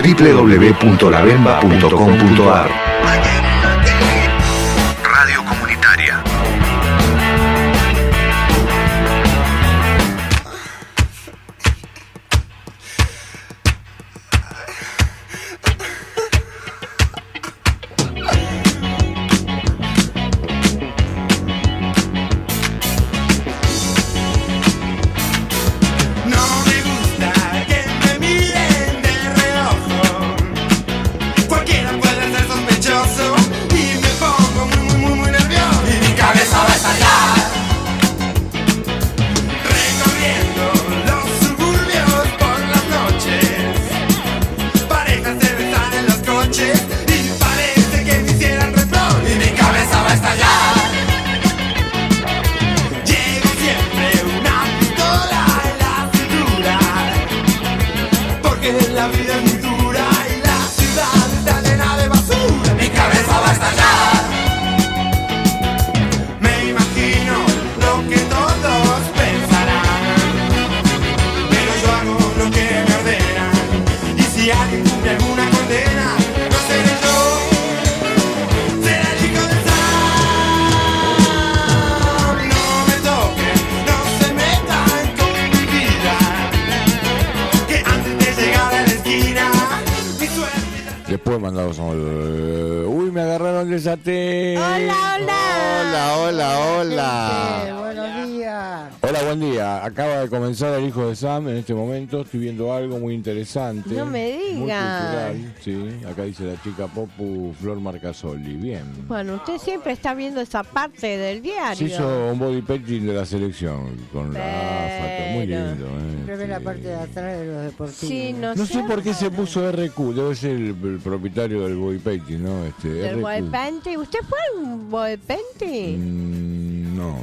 www.labemba.com.ar. Radio Comunitaria. El hijo de Sam, en este momento estoy viendo algo muy interesante. No me diga. Muy cultural, sí. Acá dice la chica Popu Flor Marcasoli. Bien. Bueno, usted siempre está viendo esa parte del diario. Se hizo un body painting de la selección con la AFA, muy lindo. Siempre ve la parte de atrás de los deportivos. Sí, no sé por qué se puso RQ, debe ser el propietario del body painting, ¿no? ¿Del body painting? ¿Usted fue a un body painting? No.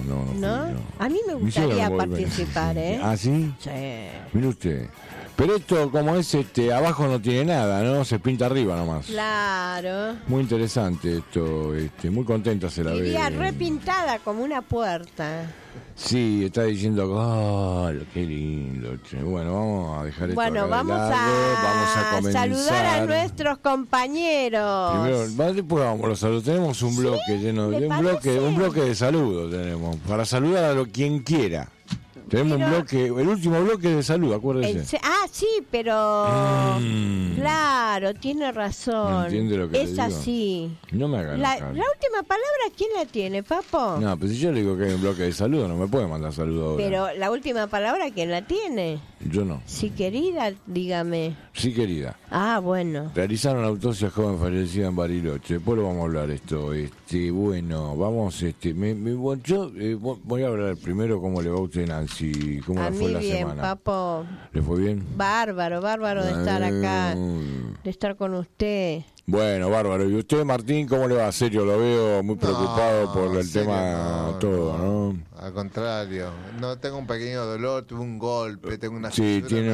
A mí me gustaría participar, ¿eh? ¿Ah, sí? Sí. Mire usted. Pero esto, como es abajo no tiene nada, ¿no? Se pinta arriba nomás. Claro. Muy interesante esto, muy contenta se la ve. Iría repintada como una puerta. Sí, está diciendo, oh, qué lindo. Che. Bueno, vamos a dejar esto. Bueno, vamos a comenzar. Saludar a nuestros compañeros. Primero, después vamos a los saludos. Tenemos un bloque lleno de un bloque de saludos tenemos para saludar a quien quiera. Tenemos un bloque, el último bloque de salud, acuérdese. Sí, pero claro, tiene razón. ¿Entiende lo que es le digo? Así. No me hagan la última palabra, ¿quién la tiene, Papo? No, pues si yo le digo que hay un bloque de salud, no me puede mandar saludos ahora. Pero la última palabra, ¿quién la tiene? Yo no. Sí, querida, dígame. Sí, querida. Ah, bueno. Realizaron autopsia joven fallecida en Bariloche. Después lo vamos a hablar esto. Bueno, vamos, yo voy a hablar primero cómo le va a usted, Nancy. ¿Cómo le fue la bien, semana? Papo. ¿Le fue bien? Bárbaro de estar acá, de estar con usted. Bueno, bárbaro. ¿Y usted, Martín, cómo le va? Serio, lo veo muy preocupado por el tema todo, ¿no? Al contrario, no tengo un pequeño dolor, tuve un golpe, tengo una tiene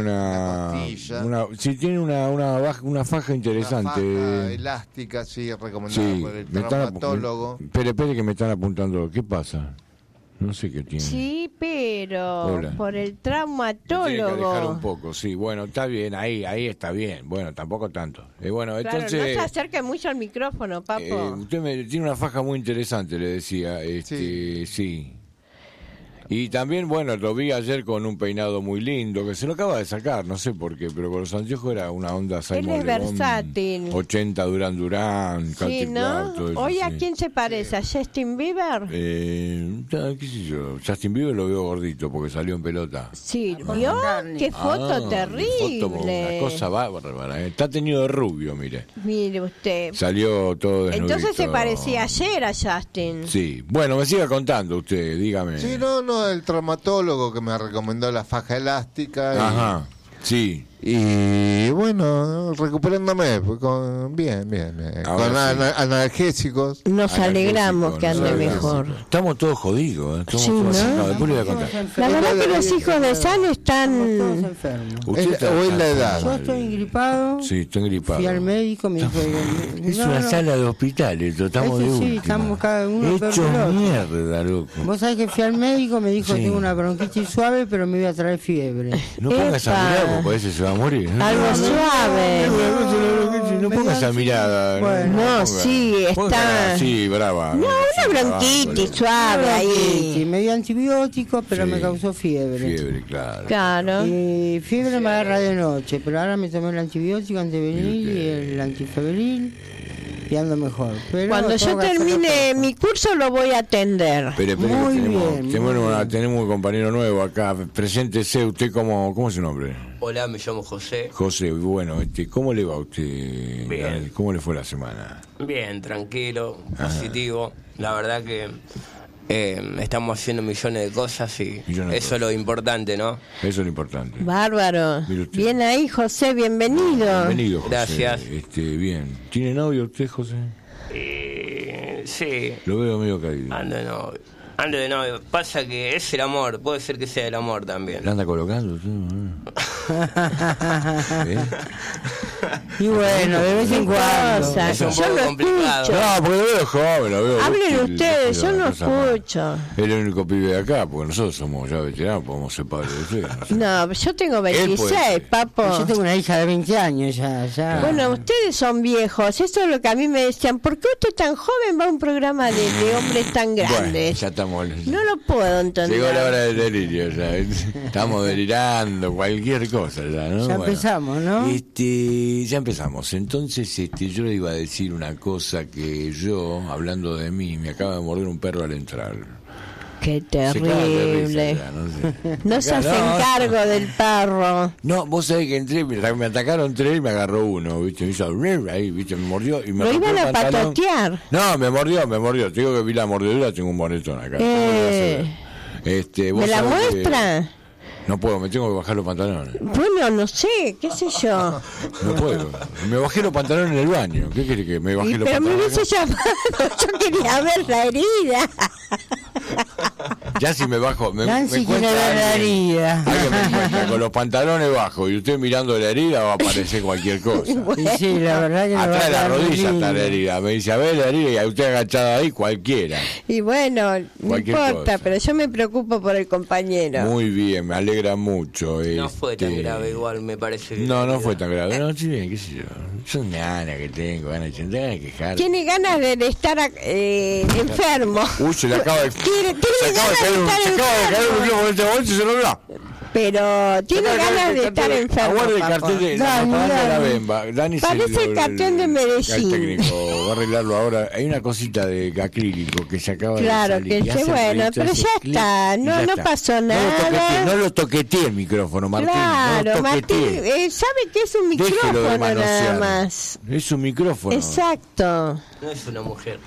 una faja interesante. Una faja elástica, sí, recomendada por el traumatólogo. Espere que me están apuntando. ¿Qué pasa? No sé qué tiene. Sí, pero Hola. Por el traumatólogo. Tiene que alejar un poco, sí. Bueno, está bien, ahí está bien. Bueno, tampoco tanto. Bueno, claro, entonces, no se acerque mucho al micrófono, Papo. Usted tiene una faja muy interesante, le decía. Sí. Y también, bueno, lo vi ayer con un peinado muy lindo, que se lo acaba de sacar, no sé por qué, pero con los anteojos era una onda Simon Él es León, versátil. 80 Durán, sí, ¿no? todo eso, ¿Hoy a quién se parece? ¿A Justin Bieber? ¿Qué sé yo? Justin Bieber lo veo gordito porque salió en pelota. Sí, ¿vio? ¡Qué foto terrible! Foto, una cosa bárbara, Está teñido de rubio, mire. Mire usted. Salió todo desnudito. Entonces se parecía ayer a Justin. Sí. Bueno, me siga contando usted, dígame. Sí, no, el traumatólogo que me recomendó la faja elástica. Ajá, sí. Y bueno, recuperándome, bien. Con analgésicos. Nos alegramos que ande mejor. Estamos todos jodidos, Sí, ¿no? Después le voy a contar. La verdad que los hijos de San están todos enfermos. O es la edad. Yo estoy engripado. Sí, estoy engripado. Fui al médico, me dijo... Es una sala de hospital, estamos de última. Sí, estamos cada uno peor que el otro. Mierda, loco. Vos sabés que fui al médico, me dijo tengo una bronquitis suave, pero me voy a traer fiebre. No pongas a mirar porque parece que se va a morir. Algo suave. esa mirada. Bueno. No, sí, está... Sí, brava. No, una bronquitis suave ahí. Sí, me dio antibiótico, pero Sí. me causó fiebre. Fiebre, claro. Claro. Y fiebre me agarra de noche, pero ahora me tomé el antibiótico antes de venir y el antifebril y ando mejor. Pero Cuando yo tengo que hacer termine otra mi curso lo voy a atender. Espere, Muy que bien, tenemos un compañero nuevo acá. Preséntese, usted ¿cómo es su nombre? Hola, me llamo José. José, bueno, ¿cómo le va a usted? Bien. ¿Cómo le fue la semana? Bien, tranquilo, positivo. La verdad que estamos haciendo millones de cosas y Millones de eso es lo importante, ¿no? Eso es lo importante. Bárbaro. Mire usted. Bien ahí, José, bienvenido. Bienvenido, José. Gracias. Bien. ¿Tiene novio usted, José? Sí, Lo veo medio caído. ando de novio. Pasa que es el amor, puede ser que sea el amor también. ¿La anda colocando usted? ¿Eh? Y bueno, de vez en cuando. Cosa, Es un yo poco no complicado. escucho. No, porque lo veo joven, lo veo. Hablen útil, ustedes, yo no la cosa más. escucho. Es el único pibe de acá, porque nosotros somos ya veteranos, podemos ser padres de ustedes. No sé. No, yo tengo puede 26, ser. papo. Yo tengo una hija de 20 años ya. Bueno, ustedes son viejos, eso es lo que a mí me decían. ¿Por qué usted tan joven va a un programa de hombres tan Bueno, grandes? ya estamos. No lo puedo entender. Llegó la hora del delirio, ya. Estamos delirando, cualquier cosa ya, ¿no? Ya Bueno. empezamos, ¿no? Ya empezamos. Entonces, yo le iba a decir una cosa que yo, hablando de mí, me acaba de morder un perro al entrar. Qué Se caga de risa terrible. ya, no sé. No se hacen No. cargo del perro. No, vos sabés que entré, me atacaron tres y me agarró uno, ¿viste? Me hizo ahí, ¿viste? Me mordió y me Lo rompió iban el a pantalón. patotear. No, me mordió. Te digo que vi la mordedura, tengo un moretón acá. ¿Vos ¿Me la sabés que- muestra? No puedo, me tengo que bajar los pantalones. Bueno, no sé, qué sé yo. No puedo. Me bajé los pantalones en el baño. ¿Qué quiere que me bajé los Pero me pantalones? hubiese llamado, yo quería ver la herida. Ya si me bajo, me Nancy quiere encuentra ver la alguien- herida. alguien me encuentra con los pantalones bajos y usted mirando la herida va a aparecer cualquier cosa. Y sí, la verdad que me va Atrás a de la quedar rodilla está lindo. la herida. Me dice, a ver la herida y usted agachada ahí, cualquiera. Y bueno, no Cualquier importa, cosa. pero yo me preocupo por el compañero. Muy bien, me alegra mucho. No fue tan este, grave igual, me parece. No fue tan grave. No, sí, bien, qué sé yo. Son ganas que tengo, ganas de quejar. Tiene ganas de estar enfermo. Uy, se le acaba de... Tiene Se acaba de ganas caer de un estar micrófono en enfermo. este momento y se lo vio. Pero tiene ganas de estar enfermo. Aguarde el papá. cartel de la Dani, propaganda de la Dani. Bemba. Dani Parece el cartel de Medellín. El técnico va a arreglarlo ahora. Hay una cosita de acrílico que se acaba Claro, de salir. que y sí, hace bueno, ruidito, pero hace ya clic está, y no ya está. pasó nada. No lo toqueteé el micrófono, Martín. Claro, no lo Martín, toqueteé. sabe que es un Déjelo de micrófono nada manosear. más. Es un micrófono. Exacto. No es una mujer.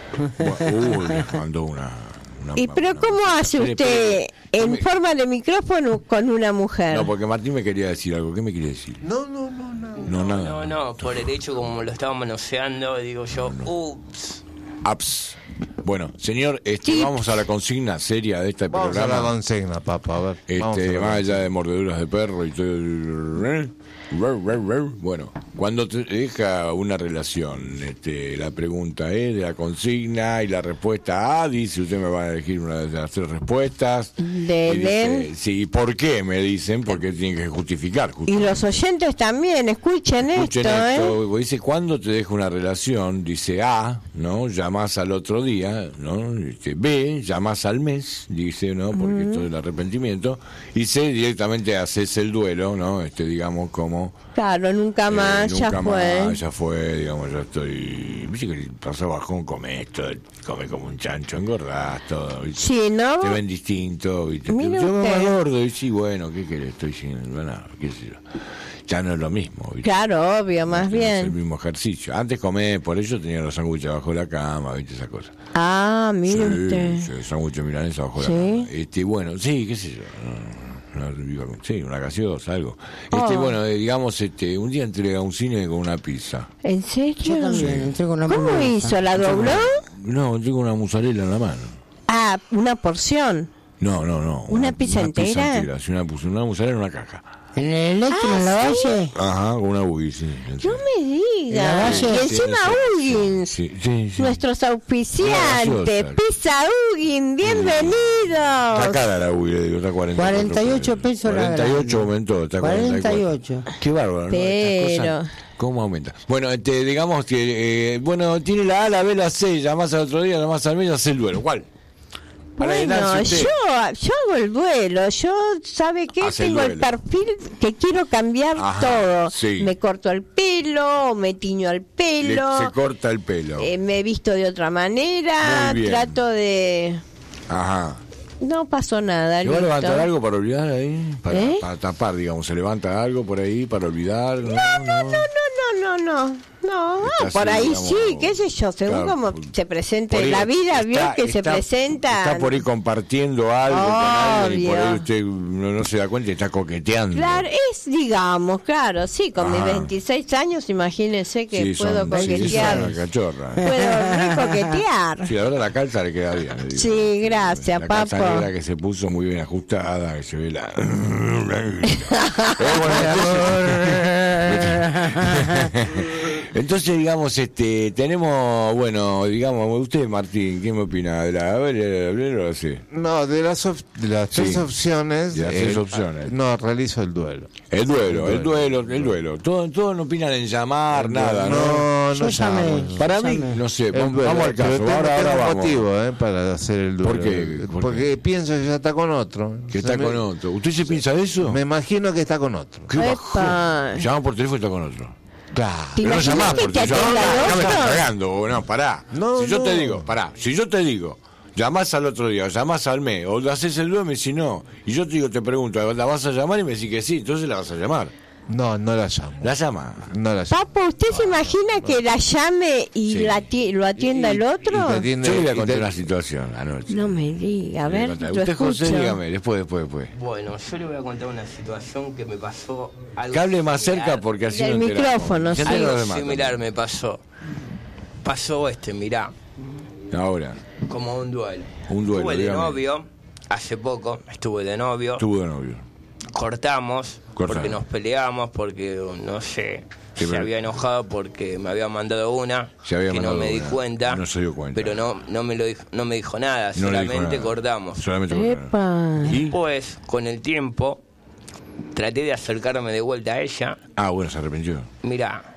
Uy, me mandó una Pero ¿cómo hace Espere, usted espere. en Me- forma de micrófono con una mujer? No, porque Martín me quería decir algo. ¿Qué me quiere decir? No. No, nada. No, por el hecho como lo estaba manoseando, digo yo, ups. Apps. Bueno, señor, Sí. vamos a la consigna seria de este Vamos a programa. la consigna, papá. A ver. vamos a la Más allá consigna. de mordeduras de perro y todo el... Bueno, cuando te deja una relación, la pregunta es de la consigna y la respuesta A, dice, usted me va a elegir una de las tres respuestas. De Y dice, Len. sí, ¿por qué? Me dicen, porque tienen que justificar. Y los oyentes también, escuchen Escuchen esto, esto, dice, cuando te deja una relación, dice A, ¿no? Llamás al otro día, ¿no? B, llamás al mes, dice, ¿no? Porque esto es el arrepentimiento. Y C, directamente haces el duelo, ¿no? Digamos, como... Claro, nunca más, nunca ya más, fue. ya fue, digamos, ya estoy... Viste que pasó bajón, comés todo, come como un chancho, engordás todo, ¿viste? Sí, ¿no? Te ven distinto, ¿viste? Mire Yo me usted. más gordo, y sí, bueno, ¿qué querés? Estoy sin... Bueno, qué sé yo. Ya no es lo mismo, ¿viste? Claro, obvio, más No es el bien. mismo ejercicio. Antes comé, por eso tenía los sándwiches abajo de la cama, ¿viste? Esa cosa. Ah, mire usted. Sí, sándwiches milanesa abajo de Sí. la cama. Bueno, sí, qué sé yo. Sí, una gaseosa, algo. Oh. Bueno, digamos, un día entré a un cine con una pizza. ¿En serio? Yo también entré con la ¿Cómo hamburguesa. hizo? ¿La dobló? No, entré con una mozzarella en la mano. Ah, una porción. No. ¿Una pizza entera? Sí, una mozzarella en una caja. ¿En el Electro, en la Valle? Ajá, con una buggy, sí. No me diga. ¿La Valle? Y encima Sí, Huggins. sí. Nuestros Una auspiciantes. gaseosa. Pizza Huggins, Está bienvenidos. cara la buggy, le digo, está 48 pesos la 48 grande. aumentó, está 48. Qué bárbaro, ¿no? Pero, Estas cosas ¿Cómo aumenta? Bueno, digamos que, tiene la A, la B, la C, llamás al otro día, llamás al mes y haces el duelo. ¿Cuál? Para Bueno, llenarse usted. yo hago el duelo. Yo, ¿sabe qué? Hace el Tengo el duelo. perfil que quiero cambiar Ajá, todo. sí. Me corto el pelo, me tiño el pelo. Se corta el pelo. Me he visto de otra manera. Muy bien. Trato de... Ajá. No pasó nada. ¿Se va a listo. levantar algo para olvidar ahí? Para, ¿Eh? para tapar, digamos. ¿Se levanta algo por ahí para olvidar? No. No, Está por así, ahí digamos, sí, qué sé yo, según claro, como se presente por ahí la vida, vio está- que se está- presenta. Está por ahí compartiendo algo con alguien y por Obvio. ahí usted no se da cuenta y está coqueteando. Claro, digamos, claro, sí, con mis Ajá. 26 años, imagínense que Sí, puedo son- sí, coquetear. es una cachorra. Puedo recoquetear. Sí, la verdad la calza le queda bien. le digo. Sí, gracias, la calza papo. negra que se puso muy bien ajustada, que se ve la... Entonces, digamos, tenemos, digamos, usted, Martín, ¿qué me opina? A ver, o sí. No, de las tres Sí. opciones. De las tres opciones. No, realizo el duelo. El duelo. Todos no opinan en llamar, nada, ¿no? No, Yo no llamé. llamo. Para mí, Llamé. no sé, El vamos duelo, al caso. pero tengo Ahora un vamos. motivo para hacer el duelo. ¿Por qué? ¿Por Porque pienso que ya está con otro. Que está Se me- con otro. ¿Usted se piensa eso? Me imagino que está con otro. ¿Qué bajón? Epa. Llama por teléfono y está con otro. Claro. ¿Te Pero no imaginas llamás que por te teléfono. atienda el No me otro? estás cagando, no, pará. No, si yo te no. digo, pará, si yo te digo, llamás al otro día, llamás al mes, o le haces el duelo y me decís no, y yo te digo, te pregunto, ¿la vas a llamar? Y me decís que sí, entonces la vas a llamar. No, no la llamo. La llama. No la llamo. Papo, ¿usted se imagina que la llame y Sí. lo atienda el otro? Y te atiende- Yo le voy a y contar te- una situación anoche. No me diga, a Le voy ver, contar. lo Usted, José, escucho. dígame, después. Bueno, yo le voy a contar una situación que me pasó. Algo Que hable más similar. cerca porque así Del no enteramos. micrófono, Se sí. enteran los Algo demás similar también. me pasó. Pasó mirá, Ahora, como un duelo. Un duelo, Estuve de dígame. novio, hace poco, estuve de novio. tuvo de novio. Cortamos, porque nos peleamos, porque, no sé, Sí, se pero- había enojado porque me había mandado una, Se había que no mandado me di una. cuenta. No se dio cuenta. Pero no me dijo nada, No le dijo solamente nada. cortamos. Solamente Epa. ¿Y? Después, con el tiempo, traté de acercarme de vuelta a ella. Ah, bueno, se arrepintió. Mirá,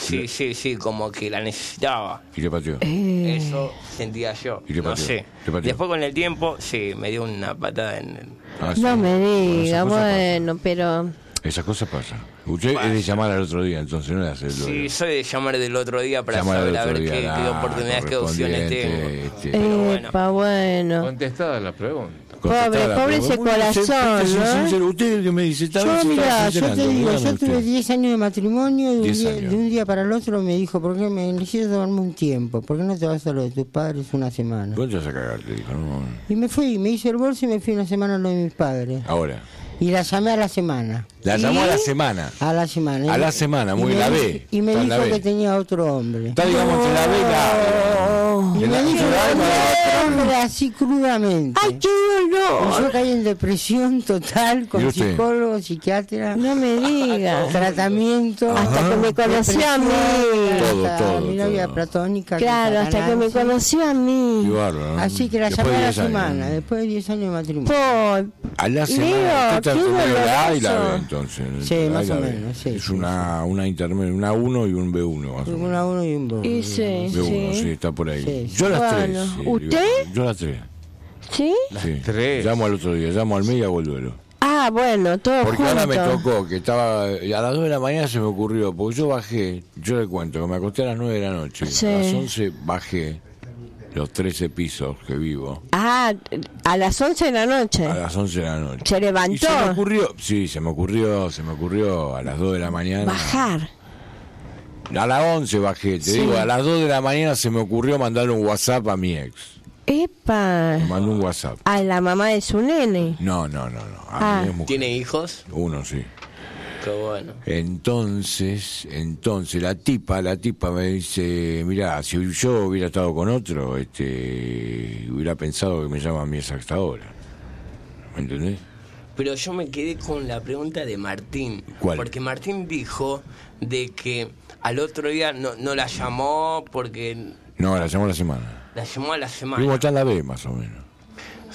sí, como que la necesitaba. Y le pateó. Eso sentía yo. ¿Y qué No pateó? sé. ¿Qué pateó? Después con el tiempo, sí, me dio una patada en el... Ah, sí. No me diga, esas cosas bueno, pero... Esas cosas pasan. Usted es de llamar al otro día, entonces no le hace el duelo. Sí, soy de llamar del otro día para Llamar al saber a otro ver día, qué oportunidades, qué opciones tengo. correspondiente, Pero bueno. Epa, bueno. Contestada la pregunta. contestada, Pobre pero ese muy bien, corazón, sé ¿no? sincero. Usted es el que me dice, está bien, Yo, se está mira, yo te sincerando, digo, dígame yo tuve usted. 10 años de matrimonio y 10 años. de un día para el otro me dijo, ¿por qué me necesito tomarme un tiempo? ¿Por qué no te vas a lo de tus padres una semana? ¿Dónde te vas a cagar? Te dijo, no. Y me fui, me hice el bolso y me fui una semana a lo de mis padres. Ahora, Y la llamé a la semana. la llamó a la semana. A la semana. A Y la me- semana, y muy me la dijo- ve. Y me Está en la dijo B. que tenía otro hombre. Está, digamos, entre la B y la Y me dijo que tenía otro hombre así crudamente. ¡Ay, qué Y dolor! yo caí en depresión total ¿Y con usted? psicólogo, psiquiatra, No me diga. tratamiento. Hasta que me conoció a mí. Todo, Mi novia todo. platónica. Claro, hasta que me conoció a Qué mí. bárbaro, ¿no? Así que la Después llamé de a la 10 años. semana, después de 10 años de matrimonio. Po, A la semana. Leo, Usted está qué entre medio de la A y la B, doloroso. entonces. Sí, La A más y la o B. menos, sí, Es sí, una intermedia, una 1 y un B1. Más o menos. Una uno y un dos. y sí, B1, sí, sí. está por ahí. Sí, sí. Yo las Bueno, tres. sí, ¿usted? digo, yo las tres. ¿Sí? Sí. tres. Llamo al otro día, llamo al mes y hago el duelo. Ah, bueno, todo Porque junto. ahora me tocó que estaba. A las 2 de la mañana se me ocurrió, porque yo bajé, yo le cuento, que me acosté a las 9 de la noche. Sí. A las 11 bajé los 13 pisos que vivo. Ah, a las 11 de la noche. A las 11 de la noche. ¿Se levantó? Y se me ocurrió, sí, se me ocurrió a las 2 de la mañana. Bajar. A las 11 bajé, te Sí. digo, a las 2 de la mañana se me ocurrió mandarle un WhatsApp a mi ex. Epa. Me mandó un WhatsApp. A la mamá de su nene. No. A Ah. mi ex mujer. ¿Tiene hijos? Uno, sí. Qué bueno. Entonces, la tipa me dice, mira, si yo hubiera estado con otro, hubiera pensado que me llama a mí esa hasta ahora. ¿Me entendés? Pero yo me quedé con la pregunta de Martín. ¿Cuál? Porque Martín dijo de que al otro día no la llamó porque No, la llamó la semana. la llamó a la semana. Vimos está en la B, más o menos.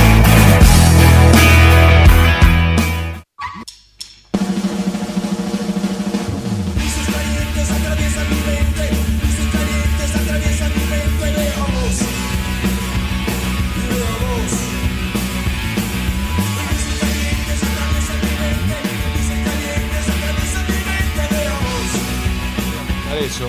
Eso.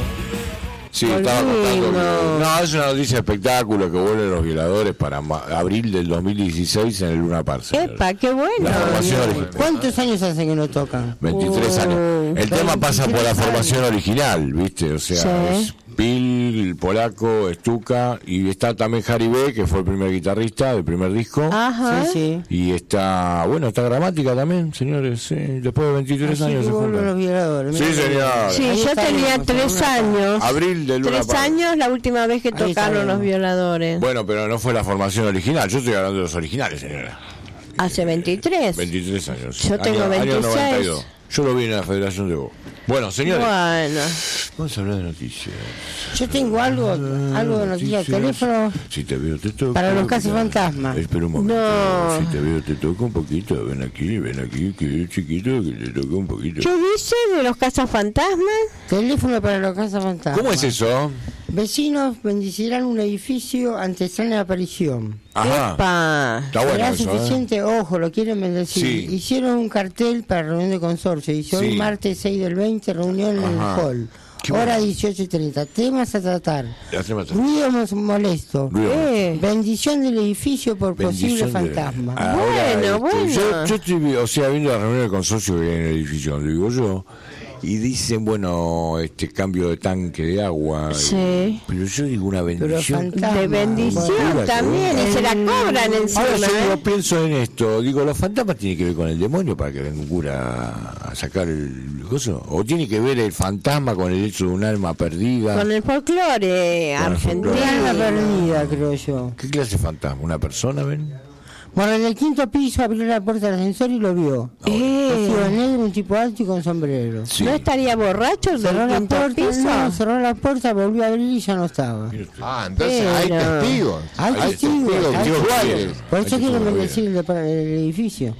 Sí, estaba contando. No, es una noticia de espectáculo que vuelven los violadores para abril del 2016 en el Luna Park. Epa, qué bueno. La formación original. ¿Cuántos años hace que no tocan? 23 años. El tema pasa por la 23 formación original, ¿viste? O sea, Sí. es Pil, el polaco, Stuka, y está también Harry B, que fue el primer guitarrista del primer disco. Ajá. Sí. Y está, bueno, está Gramática también, señores. Sí, después de 23 Así años que se vuelven juntan. los violadores. Sí, señor. Sí, Ahí yo está, tenía con 3 una- años. Abril del Luna 3 Park. años la última vez que Ahí tocaron está. los violadores. Bueno, pero no fue la formación original. Yo estoy hablando de los originales, señora. Hace 23. 23 años. Yo tengo Año 26. 92. Yo lo vi en la Federación de Go. Bueno, señores, Bueno. vamos a hablar de noticias. Yo tengo algo de noticias de teléfono Si te veo, te toco. para los casos Mira, fantasmas. Espera un momento. No. Si te veo, te toco un poquito. Ven aquí, que es chiquito, que te toco un poquito. ¿Qué dice de los cazafantasmas? Teléfono para los casos fantasmas. ¿Cómo es eso? Vecinos bendecirán un edificio ante extraña aparición. Ajá. Epa. Está bueno Será eso, ¿eh? suficiente, ojo, lo quieren bendecir. Sí. Hicieron un cartel para reunión de consorcio. Dice hoy Sí. martes 6 del 20, reunión en Ajá. el hall. Qué Hora bueno. 18:30. Temas a tratar. Hacemos esto. Ruido molesto. Ruido. Bendición del edificio por posible Bendición de- fantasma. Ahora, Bueno. Yo estoy, viendo la reunión del consorcio que hay en el edificio donde digo yo, y dicen, bueno, cambio de tanque de agua. Sí. Pero yo digo una Pero bendición. fantasma. De bendición Bueno. también. Y se la cobran encima. Ahora yo ¿eh? pienso en esto, digo, ¿los fantasmas tienen que ver con el demonio para que venga un cura a sacar el coso? ¿O tiene que ver el fantasma con el hecho de un alma perdida? Con el folclore Con el folclore. Una argentino. perdida, creo yo. ¿Qué clase de fantasma? ¿Una persona, ven? Bueno, en el 5º piso abrió la puerta del ascensor y lo vio. Vestido de negro, un tipo alto y con sombrero. Sí. ¿No estaría borracho el Cerró del la quinto puerta, piso? no, cerró la puerta, volvió a abrir y ya no estaba. Ah, entonces hay Pero- testigos. Hay testigos, hay testigos testigos. fieles. Por Hay eso quieren testigos bendecir el edificio.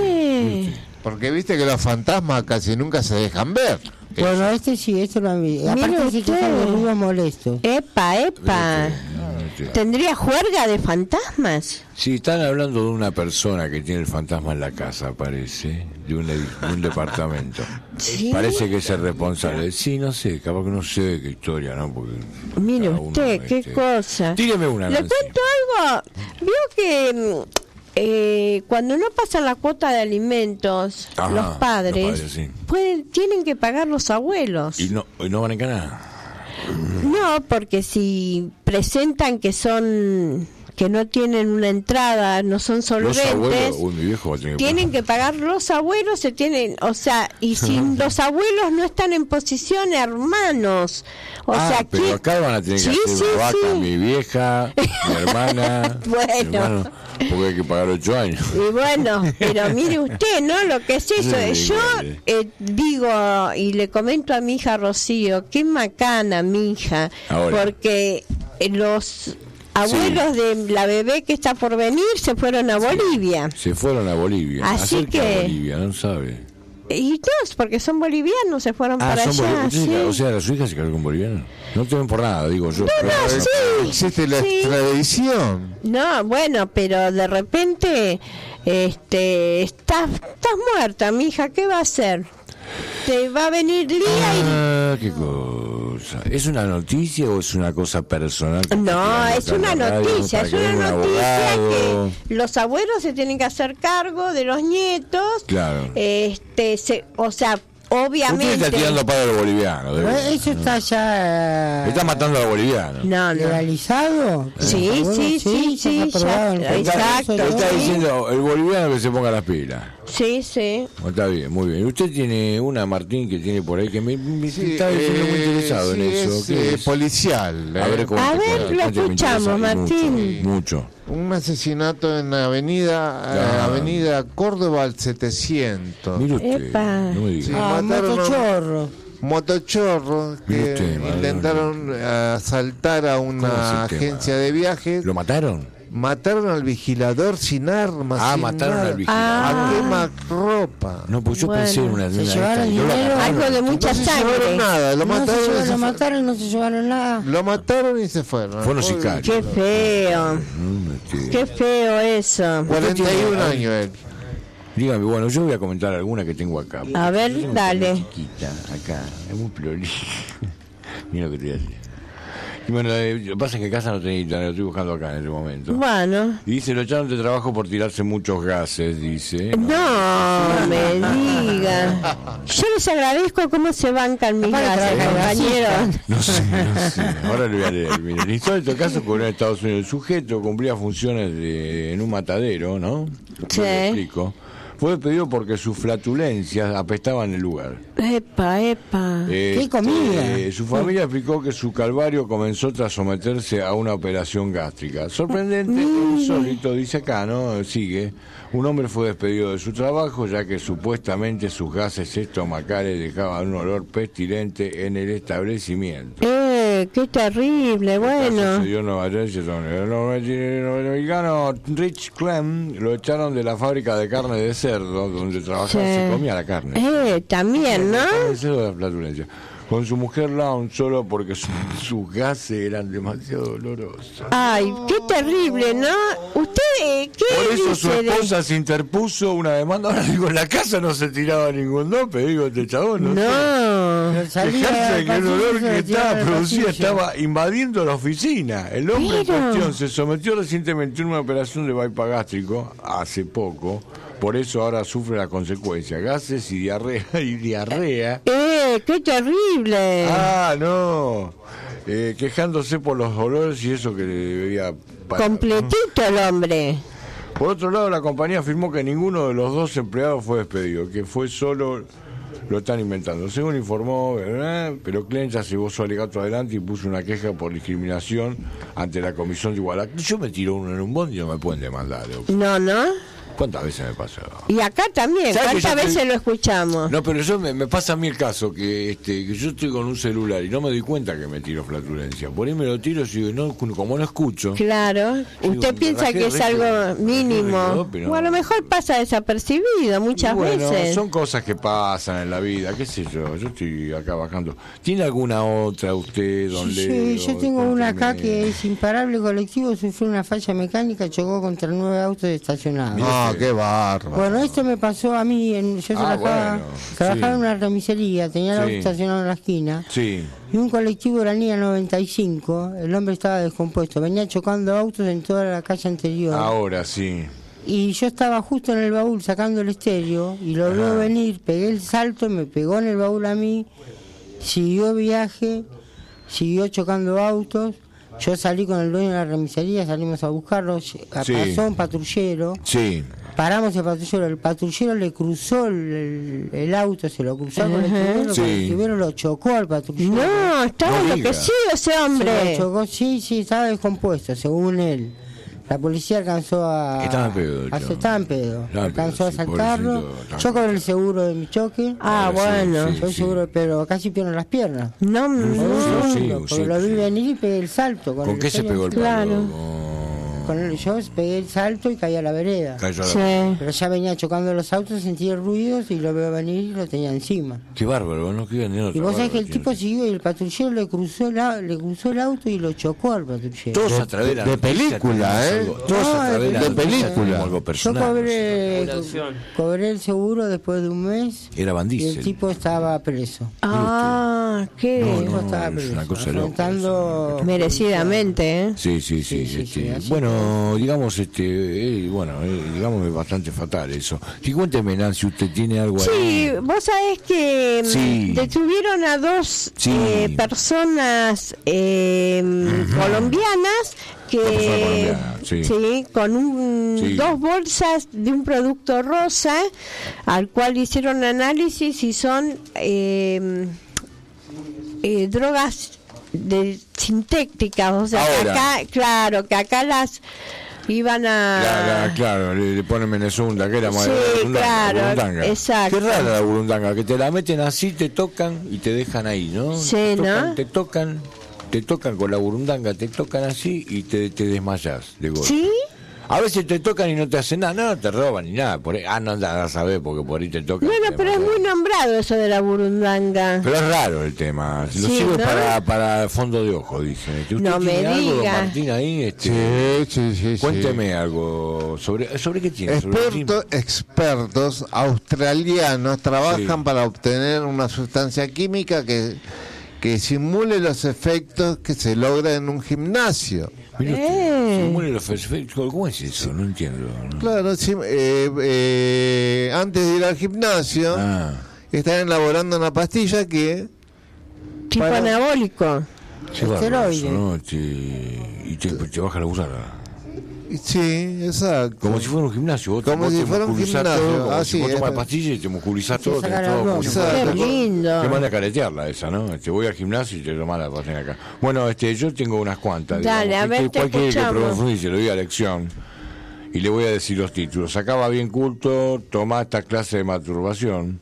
Porque viste que los fantasmas casi nunca se dejan ver. Bueno, sí, este lo han visto. Aparte se quejan de ruidos molestos. Epa. ¿Tendría juerga de fantasmas? Sí, están hablando de una persona que tiene el fantasma en la casa, parece, de un departamento. Sí. Parece que es el responsable. Sí, no sé, capaz que no sé qué historia, ¿no? Porque Mire cada uno, usted, qué cosa. Tíreme una, ¿Le Nancy. cuento algo? Vio que cuando no pasan la cuota de alimentos, Ajá, los padres, los padres, sí. tienen que pagar los abuelos. Y no van a encanar. No, porque si presentan que no tienen una entrada, no son Los solventes, abuelos, uy, mi viejo va a tener que tienen pagar. que pagar los abuelos, y si los abuelos no están en posición, hermanos, Pero ¿qué? acá van a tener que Sí, hacer sí, una vaca, sí. mi vieja, mi hermana, Bueno. mi hermano, porque hay que pagar 8 años. Y bueno, pero mire usted, ¿no? Lo que es eso. Sí, Yo sí. digo, y le comento a mi hija Rocío, qué macana mi hija, Ahora. porque los abuelos de la bebé que está por venir se fueron a Bolivia. Se fueron a Bolivia. Así Acerca que- a Bolivia, no sabe. Y todos, porque son bolivianos, se fueron para son allá. bolivianos. Sí. O sea, su hija se quedó con boliviano. No temen por nada, digo yo. No, sí. Existe la Sí. extradición. No, bueno, pero de repente estás muerta, mi hija, ¿qué va a hacer? Te va a venir Lía Ah, qué cosa. ¿Es una noticia o es una cosa personal? y... No, es una noticia, es una noticia abogado. que los abuelos se tienen que hacer cargo de los nietos. Claro. O sea, Usted obviamente... está tirando para los bolivianos. Pero eso está ya Está matando a los bolivianos. No, no. legalizado. Sí, Bueno, sí, ya está aprobado en el exacto. Congreso, Está sí. diciendo el boliviano que se ponga las pilas. Sí, sí. Está bien, muy bien. Usted tiene una, Martín, que tiene por ahí que me está diciendo muy interesado en eso. Es, ¿Qué es? policial. A ver, A ver, lo cuénteme, me escuchamos, interesa Martín. Mucho. Un asesinato en la avenida Córdoba al 700. Mire usted, Epa. no me diga. Sí. Ah, mataron a- motochorro. Motochorros Mire que usted, madre intentaron asaltar a ¿Cómo una es el tema? agencia de viajes. ¿Lo mataron? Mataron al vigilador sin armas. Ah, sin mataron nada. al vigilador. A quemarropa. No, pues yo Bueno. pensé en una Se de llevaron estas. Yo lo dinero. mataron. Algo de mucha No se llevaron sangre. nada, lo No se mataron, y llevaron, se lo fue- mataron, no se llevaron nada. Lo mataron y se fueron. Fueron Pobre sicarios. Qué feo. Sí. Qué feo eso. 41 años él. Dígame, bueno, yo voy a comentar alguna que tengo acá. A ver, Yo tengo dale. una chiquita acá, es muy prolija. Mira lo que te voy a decir. Y bueno, lo que pasa es que casa no tenía internet, lo estoy buscando acá en este momento. Bueno. Y dice, lo echaron de trabajo por tirarse muchos gases, dice. No me digan. Yo les agradezco cómo se bancan mis gases, compañeros. No sé. Ahora le voy a leer. Mire, el insólito caso ocurrió en Estados Unidos. El sujeto cumplía funciones en un matadero, ¿no? Sí. Lo explico. Fue despedido porque sus flatulencias apestaban el lugar. Epa. ¿Qué comida? Su familia explicó que su calvario comenzó tras someterse a una operación gástrica. Sorprendente, insólito, dice acá, ¿no? Sigue. Un hombre fue despedido de su trabajo ya que supuestamente sus gases estomacales dejaban un olor pestilente en el establecimiento. Qué terrible, bueno. Sucedió en Nueva Jersey, donde el norteamericano Rich Clem lo echaron de la fábrica de carne de cerdo donde trabajaba, Sí. se comía la carne. También, ¿no? Carne de cerdo de la flatulencia. Con su mujer Lawn solo porque sus gases eran demasiado dolorosos. Ay, qué terrible, ¿no? ¿Usted qué Por eso su dice de- esposa se interpuso una demanda. Ahora digo, en la casa no se tiraba ningún dope, digo, este chabón, no sé. No. Salía Dejarse al que el olor pasillo, que se tiraba estaba al producida pasillo. estaba invadiendo la oficina. El hombre en Pero- cuestión se sometió recientemente a una operación de bypass gástrico hace poco. Por eso ahora sufre la consecuencia, gases y diarrea. Qué terrible. Ah, no. Quejándose por los olores y eso que le debía pasar. Completito el hombre. Por otro lado, la compañía afirmó que ninguno de los dos empleados fue despedido, que fue solo, lo están inventando. Según informó, pero Klein ya llevó su alegato adelante y puso una queja por discriminación ante la Comisión de Igualdad. Yo me tiro uno en un bondi y no me pueden demandar. No. ¿Cuántas veces me pasó? Y acá también, ¿Sabes que ¿cuántas yo veces te- lo escuchamos? No, pero yo me pasa a mí el caso que yo estoy con un celular y no me doy cuenta que me tiro flatulencia. Por ahí me lo tiro y digo, no, como no escucho. Claro, Digo, usted me piensa rajé que es re algo feo. mínimo. Pero- O a lo mejor pasa desapercibido muchas Bueno, veces. son cosas que pasan en la vida, qué sé yo estoy acá bajando. ¿Tiene alguna otra usted, don Sí, Leo? yo tengo una acá Cuénteme. que es imparable colectivo, sufrió una falla mecánica, chocó contra 9 autos estacionados. No, qué bárbaro. Bueno, esto me pasó a mí, yo trabajaba bueno, en una remisería, tenía el Sí. auto estacionado en la esquina, Sí, y un colectivo Uranía 95, el hombre estaba descompuesto, venía chocando autos en toda la calle anterior, ahora sí. y yo estaba justo en el baúl sacando el estéreo, y lo veo venir, pegué el salto, me pegó en el baúl a mí, siguió viaje, siguió chocando autos. Yo salí con el dueño de la remisería, salimos a buscarlo, pasó un patrullero, Sí. paramos el patrullero le cruzó el auto, se lo cruzó al colectivero, el Sí. colectivero lo chocó al patrullero. No, estaba No diga. enloquecido ese Se lo hombre. chocó, sí, estaba descompuesto, según él. La policía alcanzó a... Estaba en pedo, Estaba en pedo. Estaba en Alcanzó pedo, a sí, saltarlo. pobrecito, Yo con el seguro de mi choque. Ah, Ahora sí, bueno. sí, Yo el sí. seguro, pero casi pierdo las piernas. No, Por un no. segundo, porque lo vi venir y pegué el salto. ¿Con el qué se estéreo pegó el encima. Claro. palo? Yo pegué el salto y caí a la vereda. Cayó a la- Sí. Pero ya venía chocando los autos, sentí el ruido y lo veo venir y lo tenía encima. Qué bárbaro, no quedan ni otra. Y vos sabés que el bárbaro, tipo siguió y el patrullero le cruzó el auto y lo chocó al patrullero. Todos a través de la de noticia película, tenemos ¿eh? algo- Todos a No, través de la de noticia película. tenemos algo Yo personal. cobré el seguro después de un mes Era Van y el Diesel. tipo estaba preso. Ah, qué No, El tipo no, estaba es preso. una cosa loca Enfrentando... merecidamente, ¿eh? Sí. sí, así Bueno, digamos, digamos es bastante fatal eso. Y cuénteme, Nancy, ¿usted tiene algo Sí, ahí? vos sabés que Sí. detuvieron a dos Sí. personas colombianas Una persona que colombiana, sí. con Sí. dos bolsas de un producto rosa al cual hicieron análisis y son drogas sintéticas, o sea, que Ahora. acá, claro, que acá las iban a... Claro, le ponen Menezunda, que era más Sí, claro, burundanga. exacto. Qué rara la burundanga, que te la meten así, te tocan y te dejan ahí, ¿no? Sí, ¿no? Te tocan con la burundanga, te tocan así y te desmayas de golpe. ¿Sí? A veces te tocan y no te hacen nada, no te roban ni nada. Por ahí, no andas a saber porque por ahí te tocan. Bueno, te pero es desmayas. muy nombrado eso de la burundanga. Pero es raro el tema. Lo Sí, sirve ¿no? para fondo de ojo, dicen. ¿Usted No me tiene algo, don diga. Martín, ahí? Sí. Cuénteme algo. ¿Sobre qué tiene? ¿Sobre el Expertos australianos trabajan Sí. para obtener una sustancia química que que simule los efectos que se logran en un gimnasio. Mira usted, simule los efectos. ¿Cómo es eso? No entiendo. ¿No? Claro, antes de ir al gimnasio, están elaborando una pastilla que... Tipo anabólico. Esteroide. ¿No? Y te baja la gusana. Sí, exacto. Como si fuera un gimnasio. Como si fuera un gimnasio. Si vos tomás pastillas y te musculizás todo. Qué lindo. Te manda a caretearla esa, ¿no? Voy al gimnasio y te tomás la pastilla acá. Bueno, yo tengo unas cuantas. Dale, a ver, te escuchamos. Profundice, lo doy a lección. Y le voy a decir los títulos. Acaba bien culto, toma esta clase de masturbación.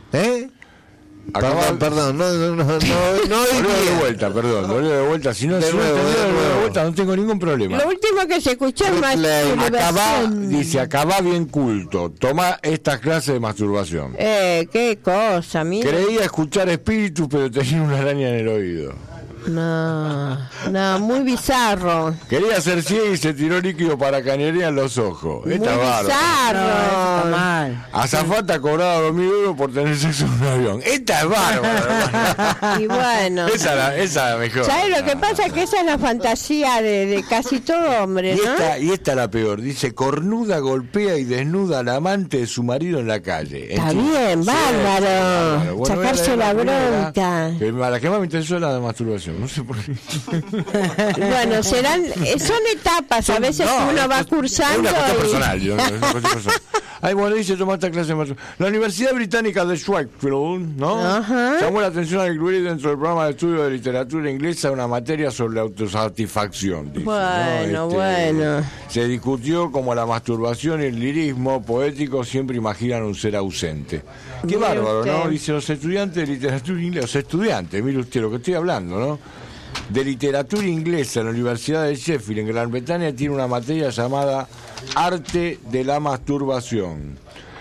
Perdón, no de vuelta, perdón, de vuelta. Si no de vuelta, no tengo ningún problema. Lo último que se escuchó es masturbación. Acaba bien culto, toma esta clase de masturbación. Qué cosa, mira. Creía escuchar espíritus, pero tenía una araña en el oído. No, muy bizarro. Quería ser ciego y se tiró líquido para cañería en los ojos. Está bárbaro. Bizarro. Mal. Azafata cobraba 2.000 euros por tener sexo en un avión. Esta es bárbaro. Y bueno. Esa es la mejor. ¿Sabes lo que pasa? Que esa es la fantasía de casi todo hombre, ¿no? Y esta es la peor. Dice, cornuda golpea y desnuda al amante de su marido en la calle. Está bien, bárbaro. Bueno, sacarse la bronca. La que más me interesó es la de masturbación. No sé por qué. Bueno, son etapas. A veces uno va cursando. Es una cuestión personal. Ay, bueno, dice, toma esta clase de masturbación. La Universidad Británica de Sheffield, ¿no? Llamó la atención al incluir dentro del programa de estudio de literatura inglesa una materia sobre la autosatisfacción. Dice, bueno, bueno. Se discutió como la masturbación y el lirismo poético siempre imaginan un ser ausente. Qué bárbaro, ¿no? Dice, los estudiantes de literatura inglesa, mire usted lo que estoy hablando, ¿no? De literatura inglesa en la Universidad de Sheffield, en Gran Bretaña, tiene una materia llamada Arte de la Masturbación.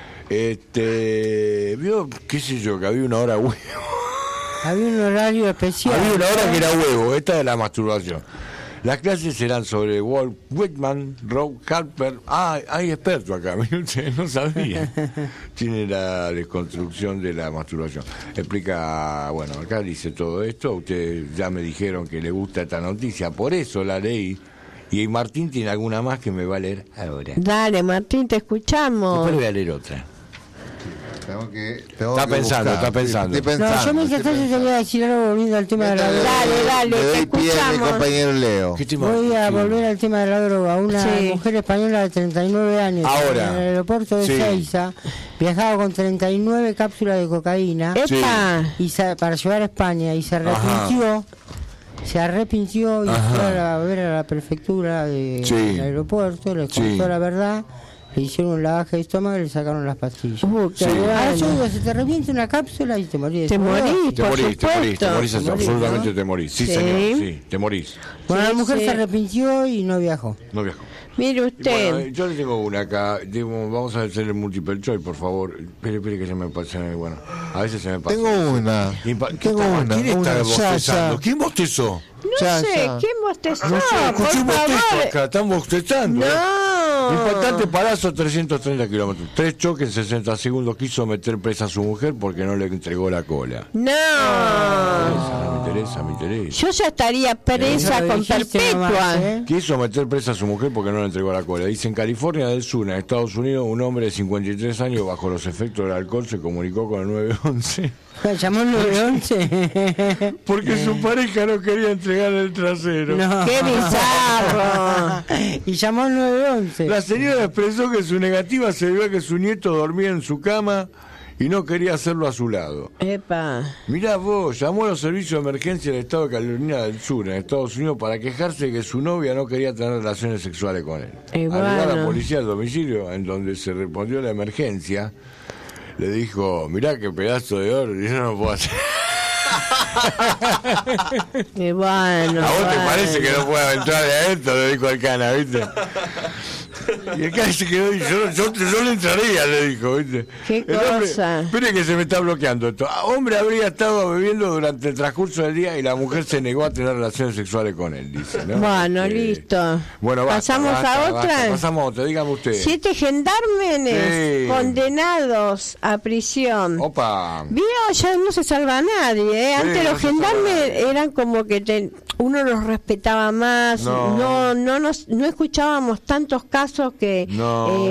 Vio, qué sé yo, que había una hora huevo. Había un horario especial. Había una hora que era huevo, esta de la masturbación. Las clases serán sobre Walt Whitman, Rob Harper. Hay experto acá, usted no sabía. Tiene la desconstrucción de la masturbación. Explica, bueno, acá dice todo esto. Ustedes ya me dijeron que le gusta esta noticia, por eso la leí. Y Martín tiene alguna más que me va a leer ahora. Dale, Martín, te escuchamos. Después le voy a leer otra. Está pensando. No, yo mientras tanto te voy a decir algo volviendo al tema de la droga. Dale, te escuchamos. Mi compañero Leo. Voy a volver al tema de la droga. Una mujer española de 39 años ahora, en el aeropuerto de Seiza viajaba con 39 cápsulas de cocaína para llevar a España y se arrepintió. Se arrepintió y fue a ver a la prefectura del aeropuerto, le contó la verdad. Le hicieron un lavaje de estómago y le sacaron las pastillas. Ahora yo digo, se te revienta una cápsula y te morís. Te morís, absolutamente te morís. Sí, señor, sí, te morís. Bueno, la mujer se arrepintió y no viajó. Mire usted. Bueno, yo le tengo una acá. Vamos a hacer el multiple choice, por favor. Espere que se me pase. Bueno, a veces se me pasa. Tengo una. ¿Quién está bostezando? ¿Quién bostezó? No sé, ¿quién bostezó? No sé, escuché un bostezo acá. Están bostezando. No. Impactante palazo, 330 kilómetros. 3 choques en 60 segundos. Quiso meter presa a su mujer porque no le entregó la cola. No. Me interesa. Yo ya estaría presa con perpetua. Quiso meter presa a su mujer porque no le entregó la cola. Dice, en California del Sur, en Estados Unidos, un hombre de 53 años bajo los efectos del alcohol se comunicó con el 911. ¿Llamó el 911? Porque su pareja no quería entregar el trasero. No. ¡Qué bizarro! Y llamó al 911. La señora expresó que su negativa se debió a que su nieto dormía en su cama y no quería hacerlo a su lado. Epa. Mirá vos, llamó a los servicios de emergencia del estado de Carolina del Sur, en Estados Unidos, para quejarse de que su novia no quería tener relaciones sexuales con él. Al llegar a la policía al domicilio, en donde se respondió la emergencia, le dijo, mirá qué pedazo de oro, y yo no lo puedo hacer. Y bueno, ¿A vos te parece que no pueda entrar de adentro? Le dijo al cana, ¿viste? Y el cara se quedó y yo le entraría, le dijo. ¿Viste? ¿Qué El hombre, cosa? espere que se me está bloqueando esto. Hombre habría estado bebiendo durante el transcurso del día y la mujer se negó a tener relaciones sexuales con él, dice, ¿no? Bueno, listo. Bueno, basta, ¿Pasamos basta, a otra? basta, pasamos a otra, dígame usted. 7 gendarmes Sí. condenados a prisión. Opa. Vio, ya no se salva nadie, ¿eh? Sí, Antes no los se salva gendarmes nadie. eran como que uno los respetaba más, no escuchábamos tantos casos que No.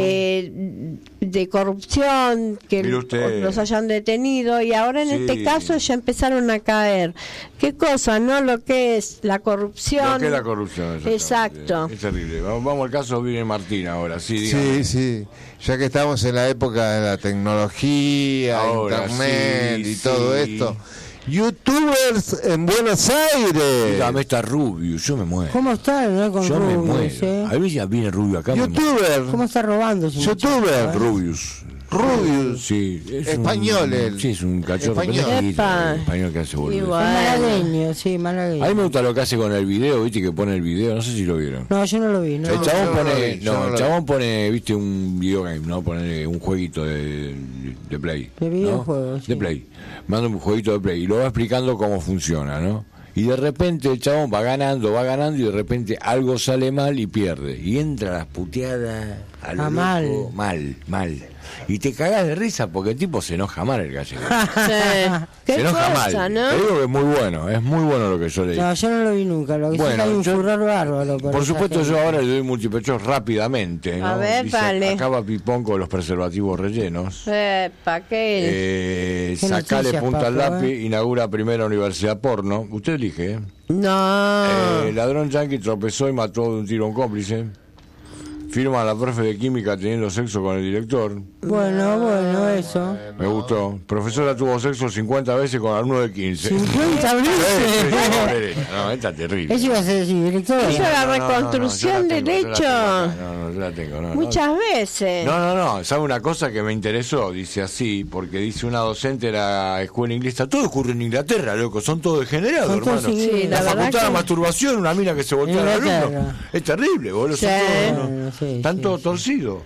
de corrupción que Mire usted. los hayan detenido, y ahora en Sí. este caso ya empezaron a caer. ¿Qué cosa, no? Lo que es la corrupción. Lo que es la corrupción, Exacto. Es terrible. Vamos al caso de Virgen Martín ahora, sí, dígame. Sí. Ya que estamos en la época de la tecnología, Ahora, internet sí, y todo sí. esto. YouTubers en Buenos Aires. Dígame esta Rubius, yo me muero. ¿Cómo está, no? Con Yo me Rubius, muero. A mí ya viene Rubio acá. me muero. YouTuber. ¿Cómo está robando? ese muchacho? YouTuber. Rubius. Rubius. Sí, es Español, él. Sí, es un cachorro Español. pendejito, Epa. español que hace boludo. Igual. Es malagueño, sí, malagueño. A mí me gusta lo que hace con el video, viste que pone el video, no sé si lo vieron. No, yo no lo vi, no. El chabón yo no lo pone, vi, yo no el lo chabón pone, viste, un videogame, ¿no? Pone un jueguito de Play. De ¿no? videojuego, sí. De Play. Manda un jueguito de Play y lo va explicando cómo funciona, ¿no? Y de repente el chabón va ganando y de repente algo sale mal y pierde. Y entra las puteadas a lo loco, mal. Y te cagás de risa porque el tipo se enoja mal el gallego. Sí. Qué Se enoja cosa, mal. ¿no? Te digo que es muy bueno lo que yo leí. No, yo no lo vi nunca. Lo que sí Bueno, que hay un yo- furor bárbaro. Por supuesto, yo ahora le doy multipechos rápidamente, ¿no? A ver, Dice, dale. acaba Pipón con los preservativos rellenos. ¿Para qué? Qué Sacale noticias, punta al Paco, lápiz, inaugura primera universidad porno. Usted elige, ¿eh? No. Ladrón yanqui tropezó y mató de un tiro a un cómplice. Firma a la profe de química teniendo sexo con el director. Bueno, eso. Me gustó. Profesora tuvo sexo 50 veces con alumno de 15. 50 veces. No, está terrible. Eso iba a ser así, director. Eso es la No, reconstrucción yo la del tengo, hecho. yo la tengo. No, Muchas veces. No, ¿sabe una cosa que me interesó? Dice así, porque dice una docente de la escuela inglesa, todo ocurre en Inglaterra, loco, son todos degenerados, Son todos hermano. ingleses. Sí, la la verdad facultad de que- masturbación, una mina que se voltea al Inglaterra. alumno. Es terrible, boludo. Sí. Son todos, Bueno, sí, están sí, todos sí. torcidos.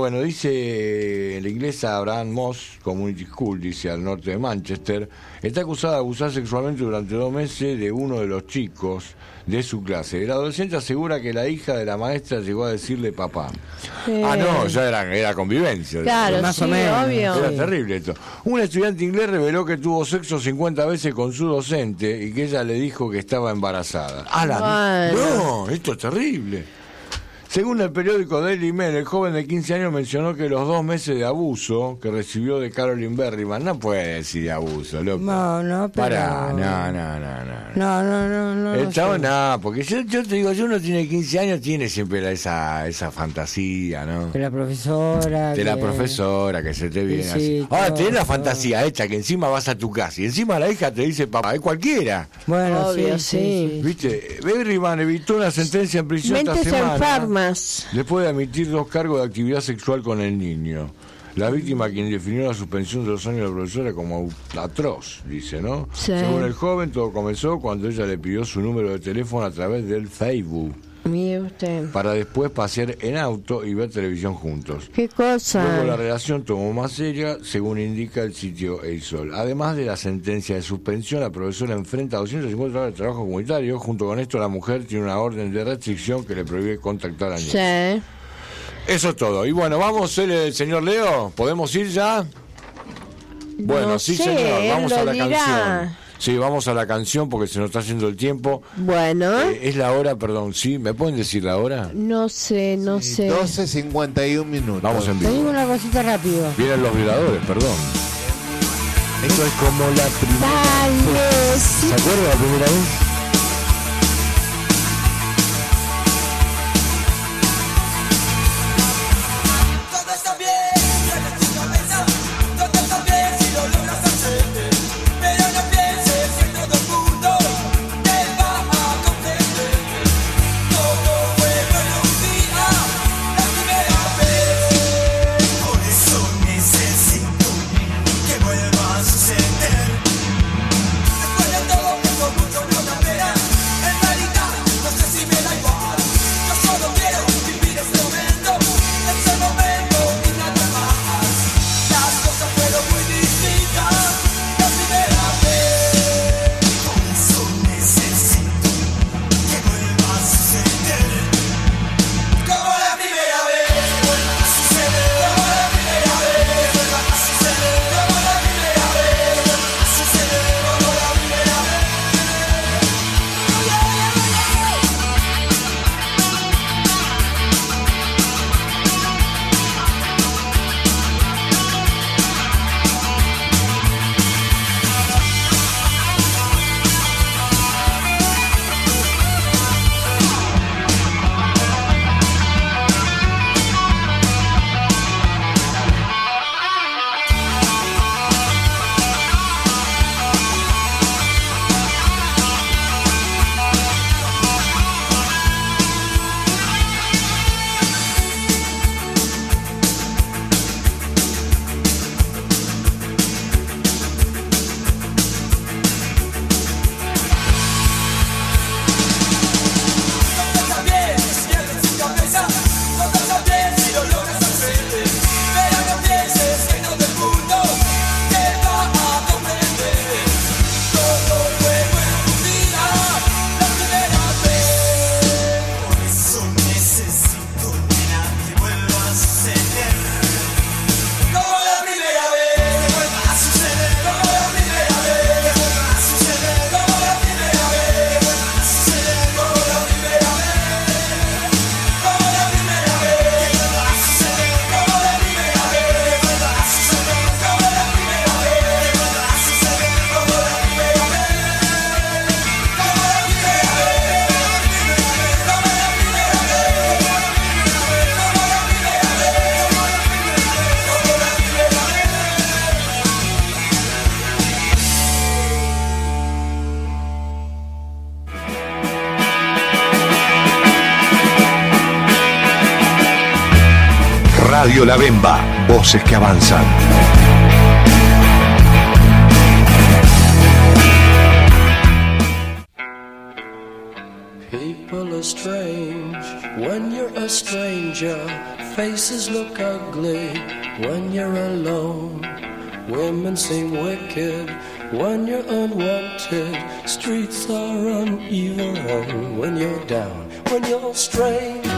Dice la inglesa Abraham Moss Community School, dice al norte de Manchester, está acusada de abusar sexualmente durante 2 meses de uno de los chicos de su clase. El adolescente asegura que la hija de la maestra llegó a decirle papá. No, ya era convivencia. Claro, Más sí, o menos. obvio. Era terrible esto. Un estudiante inglés reveló que tuvo sexo 50 veces con su docente y que ella le dijo que estaba embarazada. No, esto es terrible. Según el periódico Daily Mail, el joven de 15 años mencionó que los 2 meses de abuso que recibió de Carolyn Berryman, no puede decir de abuso, loco. No, pero... Pará, no. No. El no chavo sé. nada, porque yo te digo, yo uno tiene 15 años, tiene siempre esa fantasía, ¿no? Que la profesora... De la que- profesora que se te viene Sí, así. Ahora todo, tenés la todo. fantasía hecha que encima vas a tu casa y encima la hija te dice papá, es cualquiera. Bueno, Obvio, sí. ¿Viste? Berryman evitó una sentencia en prisión esta Mentes semana enfermas. después de admitir 2 cargos de actividad sexual con el niño. La víctima, quien definió la suspensión de 2 años de la profesora como atroz, dice, ¿no? Sí. Según el joven, todo comenzó cuando ella le pidió su número de teléfono a través del Facebook Mire usted. para después pasear en auto y ver televisión juntos. ¿Qué cosa? Luego la relación tomó más seria, según indica el sitio El Sol. Además de la sentencia de suspensión, la profesora enfrenta 250 horas de trabajo comunitario. Junto con esto, la mujer tiene una orden de restricción que le prohíbe contactar al niño. Sí. Eso es todo. Y bueno, vamos, el señor Leo. ¿Podemos ir ya? Bueno, No sí, sé, señor. él Vamos lo a la dirá. canción. Sí, vamos a la canción porque se nos está haciendo el tiempo. Bueno, Es la hora, perdón, ¿sí? ¿Me pueden decir la hora? no sé. 12:51 minutos. Vamos en Te digo vivo. una cosita rápido. Vienen los violadores, perdón. Esto es como la primera. Dale, sí. ¿Se acuerda la primera vez? Todo está bien, saca tu cabeza. Todo está bien si lo logras hacer. Pero no pienses que todo el mundo te va a comprender. Todo vuelve en un día, la primera vez. Por eso necesito que vuelva a suceder. Después de todo, tengo mucho no Radio La Bemba, voces que avanzan. People are strange when you're a stranger. Faces look ugly when you're alone. Women seem wicked when you're unwanted. Streets are uneven when you're down. When you're strange,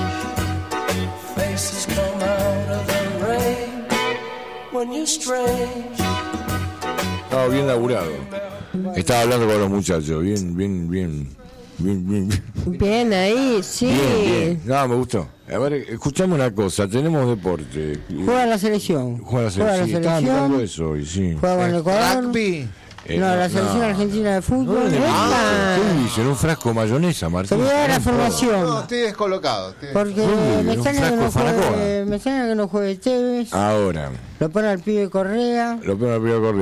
faces come out of the rain. When you're strange. Estaba bien laburado. Estaba hablando con los muchachos. Bien. Bien ahí, sí. Bien. No, me gustó. A ver, escuchame una cosa. Tenemos deporte. Juega la selección. Juega la selección. Sí, estaba mirando eso hoy, sí. Juega con Ecuador. Rugby. No, la selección argentina de fútbol. ¿Qué dice? En un frasco de mayonesa, Martín. Te voy a dar la formación. No, estoy descolocado. Porque me extraña que no juegue Tevez. Ahora. Lo pone al pibe Correa. No sé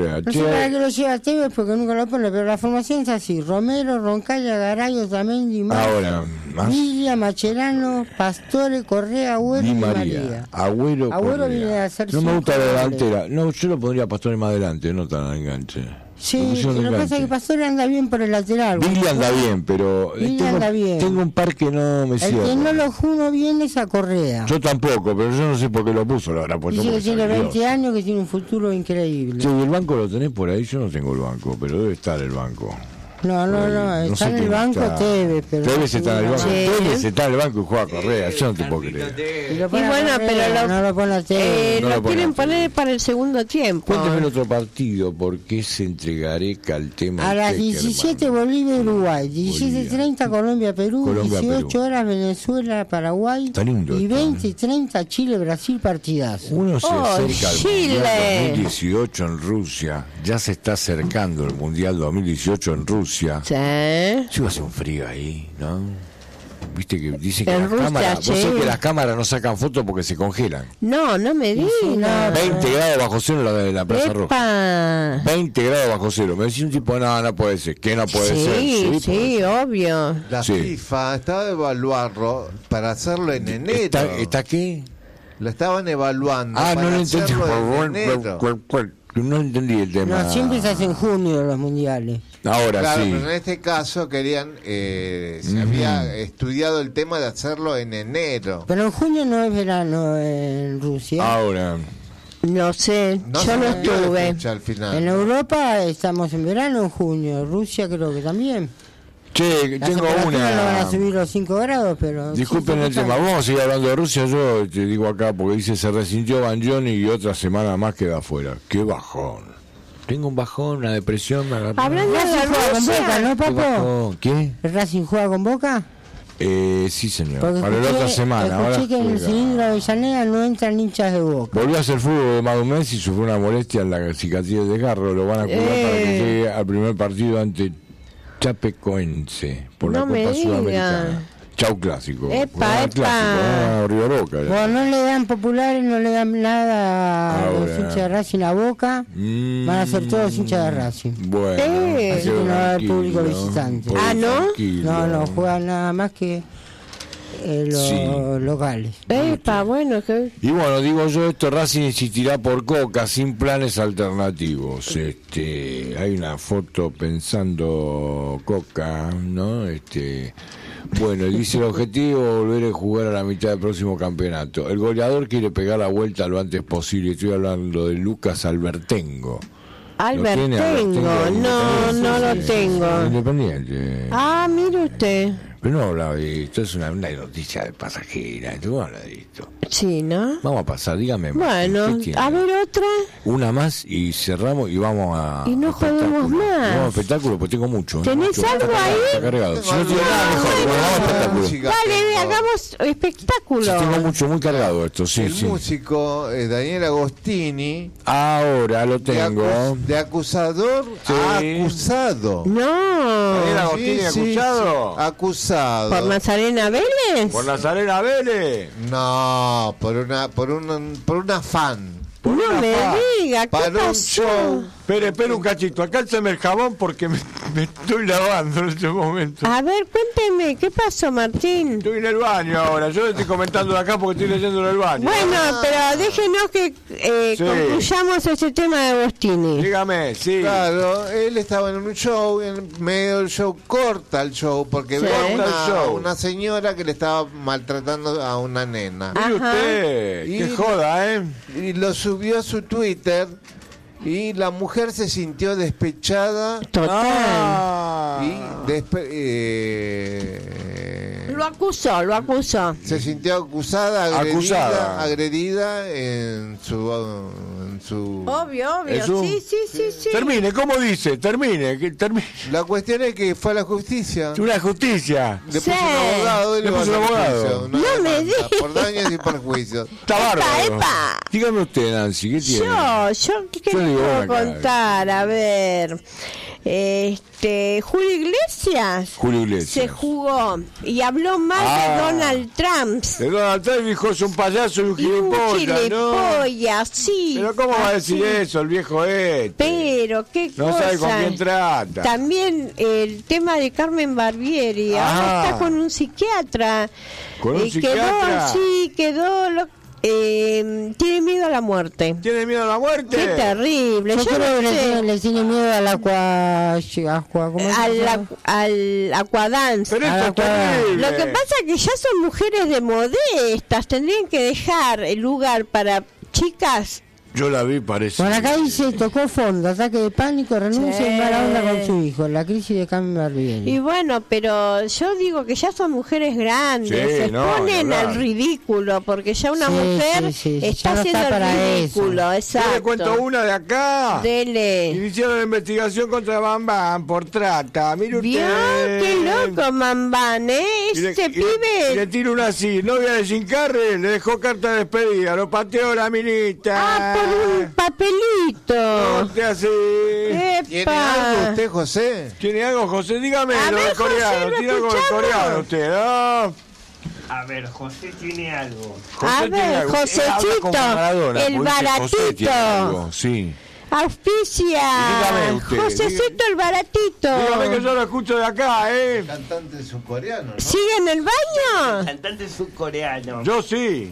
para qué lo lleva Tevez porque nunca lo pone, pero la formación es así: Romero, Roncaglia, Garay, Otamendi, ahora, Villa, Mascherano, Pastore, Correa, Agüero y María. Agüero viene a ser. No me gusta la delantera. No, yo lo pondría a Pastore más adelante, no tan al enganche. Sí, lo que pasa es que Pastore anda bien por el lateral. Billy anda bien, pero tengo un par que no me cierra. El que no lo juno bien es a Correa. Yo tampoco, pero yo no sé por qué lo puso. Lo habrá puesto. Dice que tiene 20 años, que tiene un futuro increíble. Sí, el banco lo tenés por ahí. Yo no tengo el banco, pero debe estar el banco. No, está en el banco Tevez, pero Tevez está en el banco. Sí. Tevez está en el banco y juega Correa. Yo no te puedo creer. Y bueno, pero no lo pone a Tevez. No lo lo pone quieren a Tevez. poner para el segundo tiempo. Cuénteme el otro partido, porque se entregareca al tema. A las 17 Bolivia-Uruguay, 17:30 Colombia-Perú, 18 horas Venezuela-Paraguay lindo y esto, 20:30 Chile-Brasil, partidazo. Uno se acerca al Chile. Mundial 2018 en Rusia. Ya se está acercando el Mundial 2018 en Rusia. Sí. Sí, va a ser un frío ahí, ¿no? Viste que dicen que En las Rusia, cámaras, vos sí. sabés que las cámaras no sacan fotos porque se congelan. No me digas. 20 grados bajo cero en la Plaza Roja. Epa. 20 grados bajo cero. Me decía un tipo, no puede ser. ¿Qué no puede ser? Sí, puede ser. obvio. La Sí. FIFA estaba de evaluarlo para hacerlo en enero. ¿Está qué? Lo estaban evaluando Ah, para no lo entendí. hacerlo en enero. No entendí el tema. No, siempre se hace en junio los mundiales. Ahora Claro, sí. pero en este caso querían, se había estudiado el tema de hacerlo en enero. Pero en junio no es verano en Rusia. Ahora. No sé, No yo se no cambió la estuve. fecha al final. En Europa estamos en verano en junio. Rusia creo que también. Che, Las tengo temperaturas no van a una. subir los 5 grados, pero... Disculpen sí, el tema, vamos a seguir hablando de Rusia. Yo te digo acá porque dice se resintió Banjoni y otra semana más queda afuera. Qué bajón. Tengo un bajón, una depresión. Me agarró. Hablando de Racing juega con Boca, Rusia. ¿no, ¿Qué Papo? bajón? ¿Qué? ¿El Racing juega con Boca? Sí, señor. Porque Para la otra semana. Ahora escuché que en el juega. cilindro de Avellaneda no entran hinchas de Boca. Volvió a hacer fútbol de más de un mes y sufrió una molestia en la cicatriz de desgarro. Lo van a cuidar para que llegue al primer partido ante Chapecoense por la No me Copa diga. Sudamericana. Chau clásico. Epa, Clásico, River Boca. ya. Bueno, no le dan populares, no le dan nada a los Ahora. hinchas de Racing a Boca. Van a ser todos hinchas de Racing. Bueno, Así que no va a haber público tranquilo, visitante. porque Ah, ¿no? tranquilo. No, juegan nada más que los Sí. locales. Epa, bueno, que... Y bueno, digo yo, esto Racing insistirá por Coca sin planes alternativos. Hay una foto pensando Coca, ¿no? Bueno, dice el objetivo volver a jugar a la mitad del próximo campeonato. El goleador quiere pegar la vuelta lo antes posible. Estoy hablando de Lucas Albertengo. Albertengo, no lo tengo. Independiente. Ah, mire usted. Pero no hablaba de esto, es una noticia de pasajera. ¿Tú hablas de esto? Sí, ¿no? Vamos a pasar, dígame más. Bueno, ¿Qué tiene? a ver otra. Una más y cerramos y vamos a. Y no a jodemos espectáculo. más. Vamos a espectáculo, pues tengo mucho. ¿Tenés mucho. algo Está cargado, ahí? Está cargado. Si no tiene nada mejor, bueno, vamos a espectáculo. Música Dale, tengo. hagamos espectáculo. Sí, tengo mucho, muy cargado esto, sí, El sí. músico Daniel Agostini, Ahora lo tengo. de acusador Sí. a acusado. No. Daniel Agostini, acusado. sí, acusado. ¿Por Nazarena Vélez? Por Nazarena Vélez. No, por un afán. No me diga, ¿qué Para un pasó? show Espera un cachito. Acálzame el jabón porque me estoy lavando en este momento. A ver, cuénteme, ¿qué pasó, Martín? Estoy en el baño ahora. Yo le estoy comentando de acá porque estoy leyendo en el baño. Bueno, pero déjenos que Sí. concluyamos este tema de Agostini. Dígame, sí. Claro, él estaba en un show, en medio del show, corta el show, porque Sí. ve Corta el show. una señora que le estaba maltratando a una nena. Mire Ajá. usted, Y- qué joda, ¿eh? Y lo subió a su Twitter y la mujer se sintió despechada Total. Ah. y Lo acusó. se sintió acusada, Acusada. agredida en su Obvio, Es un- sí. Termine, ¿cómo dice? Termine. La cuestión es que fue a la justicia. Una justicia. Le puso Sí. un abogado y Le le puso va a un hacer abogado. juicio, una No me demanda digas. por daños y perjuicios. Está bárbaro. epa. Dígame usted, Nancy, ¿qué tiene? ¿Qué Yo le digo, puedo ven acá. contar? A ver, Julio Iglesias Julio Iglesias. se jugó y habló mal Ah. de Donald Trump. De Donald Trump dijo, es un payaso y un Y un gilipollas, ¿no? gilipollas, sí. Pero ¿cómo va a decir así. eso el viejo este? Pero qué No cosa. sabe con quién trata. También el tema de Carmen Barbieri. Ah. Ahora está con un psiquiatra. ¿Con un psiquiatra? Tiene miedo a la muerte. ¿Tiene miedo a la muerte? Qué terrible. Yo Yo creo no que sé. le tiene miedo al ¿cómo se llama? Al aquadance. Pero esto Ah, es terrible. Lo que pasa es que ya son mujeres de modestas, tendrían que dejar el lugar para chicas. Yo la vi, parece. Bueno, acá dice, tocó fondo, ataque de pánico, renuncia Sí. y mala onda con su hijo, la crisis de Carmen Barbieri. Y bueno, pero yo digo que ya son mujeres grandes, Sí, se no, exponen ni hablar. al ridículo, porque ya una Sí, mujer sí, ya está no haciendo está el para ridículo, Yo exacto. le cuento una de acá. Dele. Iniciaron la investigación contra Bam Bam por trata. Mire usted. ¿Vio? Qué loco, Mambán, ¿eh? Y le- Ese y le- y pibe... le tiro una así. Novia de Sincarre le dejó carta de despedida. Lo pateó la minita. Ah, por un papelito. No te hace. ¿Tiene algo Epa. usted, José? ¿Tiene algo, José? Dígame A lo ver, del coreano. José, lo Tiene algo del escuchamos. coreano usted, ¿no? A ver, José tiene algo. A tiene ver, algo. Usted habla Josecito, como Maradona, el porque dice José tiene algo, baratito. Sí. Auspicia. Dígame usted, Josecito el baratito. Dígame que yo lo escucho de acá, ¿eh? Cantante subcoreano, ¿no? ¿Sigue en el baño? Cantante subcoreano. Yo sí.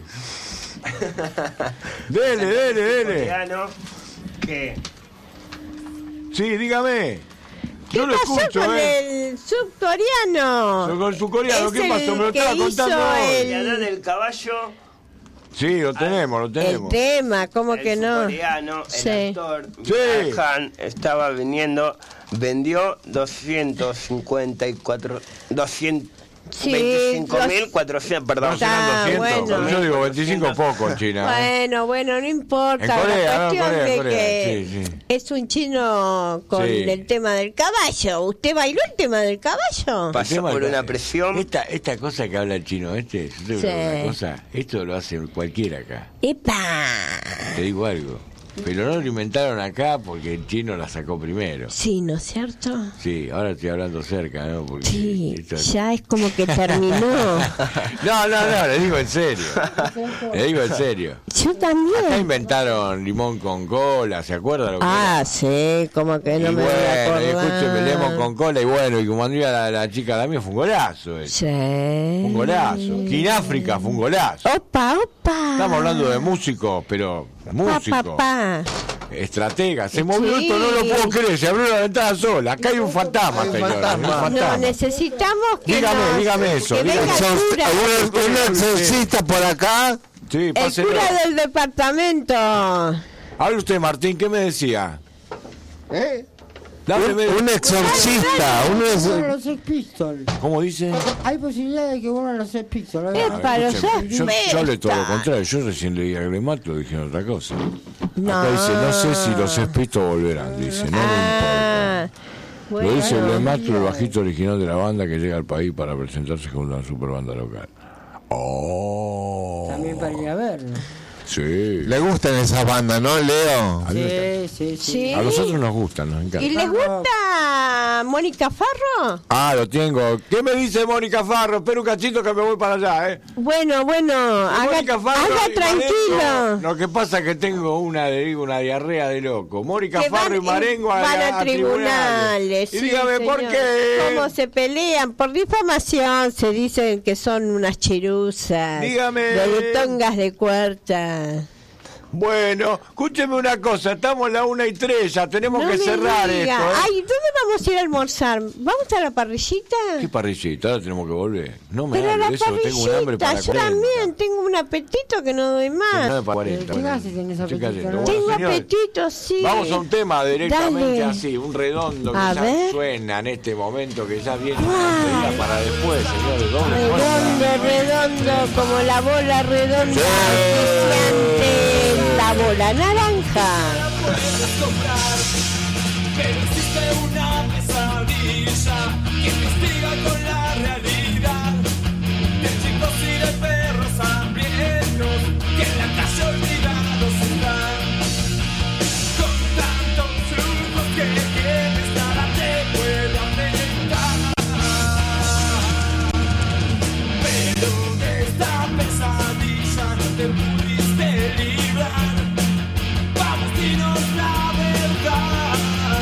Dele. Coreano que Sí, dígame. ¿Qué Yo lo pasó escucho, con ¿eh? el subcoreano? Con su coreano, Es ¿qué pasó? Me lo el que estaba contando hizo hoy. el- la edad del caballo. Sí, lo tenemos. El tema, ¿cómo El que no? subcoreano, Sí. el actor Sí. Minah Han estaba vendió 254 Sí, 225.400, perdón. Está bueno. Yo digo 25 poco en China. Bueno, no importa. En Corea, la ¿no? cuestión Corea, de Corea, que sí, sí. es un chino con Sí. el tema del caballo. ¿Usted bailó el tema del caballo? Pasó por una presión. Esta cosa que habla el chino yo te digo Sí. una cosa, esto lo hace cualquiera acá. ¡Epa! Te digo algo. Pero no lo inventaron acá porque el chino la sacó primero. Sí, ¿no es cierto? Sí, ahora estoy hablando cerca, ¿no? Porque Sí, esto- ya es como que terminó. No, le digo en serio. Le digo en serio. Yo Acá también. inventaron limón con cola, ¿se acuerda lo que Ah, era? sí, como que no y me voy a bueno, y escúcheme, acordar. limón con cola y bueno, y como andaba la chica la mía fue un golazo. Sí. Fue un golazo. Kináfrica fue un golazo. Opa. Estamos hablando de músicos, pero músicos. Pa. Estratega, se movió Sí. esto, no lo puedo creer, se abrió la ventana sola. Acá hay un fantasma, Hay un señor. fantasma. hay un No, fantasma. necesitamos que Dígame eso, que venga dígame. el cura. ¿Un exorcista por acá? Sí, El páselo. cura del departamento. Hable usted, Martín, ¿qué me decía? ¿Eh? Hábleme. Un exorcista. Vuelvan los Sex Pistols. ¿Cómo dice? Hay posibilidad de que vuelvan los Sex Pistols. Epa. Para Escúcheme, los yo hablé todo lo artistas. contrario. Yo recién leí a Glemato, dijeron otra cosa. No. Acá dice, no sé si los espistos volverán, dice, no me importa. Ah, bueno. Lo dice Glemato, el bajista original de la banda que llega al país para presentarse con una super banda local. Oh. También para ir a verlo. Sí. Le gustan esas bandas, ¿no, Leo? Sí. A nosotros nos gustan, nos encanta. ¿Y les gusta Mónica Farro? Ah, lo tengo. ¿Qué me dice Mónica Farro? Espera un cachito que me voy para allá, ¿eh? Bueno, Mónica Farro haga y tranquilo. Marengo. Lo que pasa es que tengo una diarrea de loco. Mónica Que Farro y Marengo van a tribunales. Y sí, dígame por señor. qué. ¿Cómo se pelean? Por difamación se dicen que son unas chiruzas. Dígame. De tongas de cuarta. Bueno, escúcheme una cosa, estamos a la 1:03, ya tenemos No que me cerrar diga. esto, ¿eh? Ay, ¿dónde vamos a ir a almorzar? ¿Vamos a la parrillita? ¿Qué parrillita? Ahora tenemos que volver. No me Pero hable la de eso, tengo un hambre parrillita, para yo 40. también tengo un apetito que no doy más. 9 para 40. ¿Qué haces en ese Estoy apetito, cayendo. no? Bueno, Tengo señores, apetito, sí. vamos a un tema directamente Dale. así, un redondo que A ya ver. suena en este momento, que ya viene Ay. enseguida para después, señores. Doble fuerza. Redondo, como la bola redonda auspiciante, la bola naranja. Pero existe una pesadilla que investiga con la realidad de chicos y de perros hambrientos que en la calle olvidados están. Con tantos flujos que tienes nada te puede afectar. Pero de esta pesadilla no te pudiste librar. Vamos, dinos la verdad.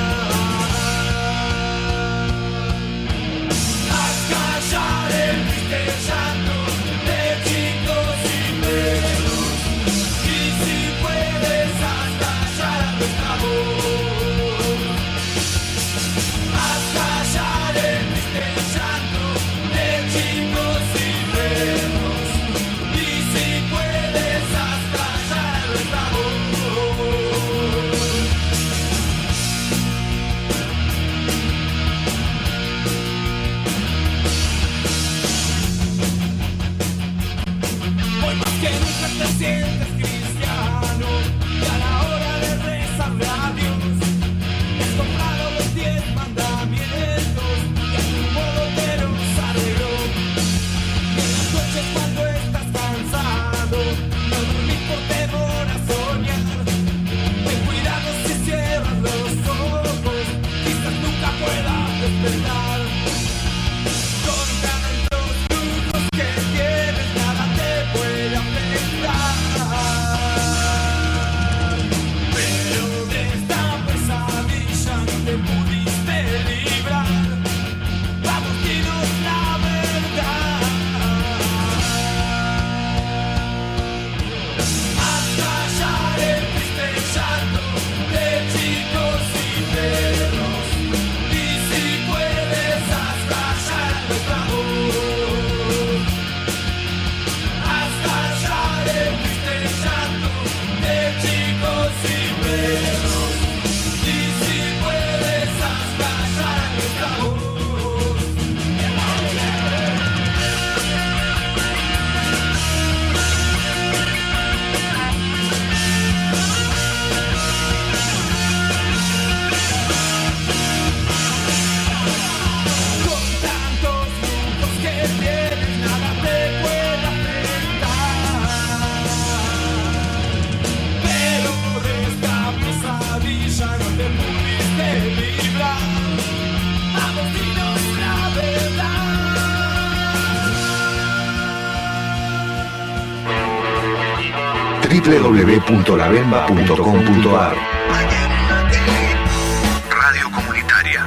Haz callar el triste llanto de chicos y perros. Y si puedes, haz callar nuestra voz. Haz callar el triste llanto de chicos y perros. Y si puedes, haz callar nuestra voz. Hoy más que nunca te sientes cristiano y a la hora de rezarle a Dios has comprado los 10 mandamientos y a tu modo te los arregló. Y en las noches cuando estás cansado no dormís por temor a soñar. Ten cuidado si cierras los ojos, quizás nunca puedas despertar. Con tantos lujos que tienes nada te puede afectar. Pero de esta pesadilla no te pudiste librar. Vamos, dinos la verdad. Haz callar el triste llanto de chicos y perros. Y si puedes, haz callar nuestra voz. Haz callar el triste llanto de chicos y perros. Y si puedes, haz callar nuestra voz. Con tantos lujos que tienes, nada te puede afectar. Pero de esta pesadilla no te pudiste librar. Vamos, dinos la www.labemba.com.ar Radio Comunitaria.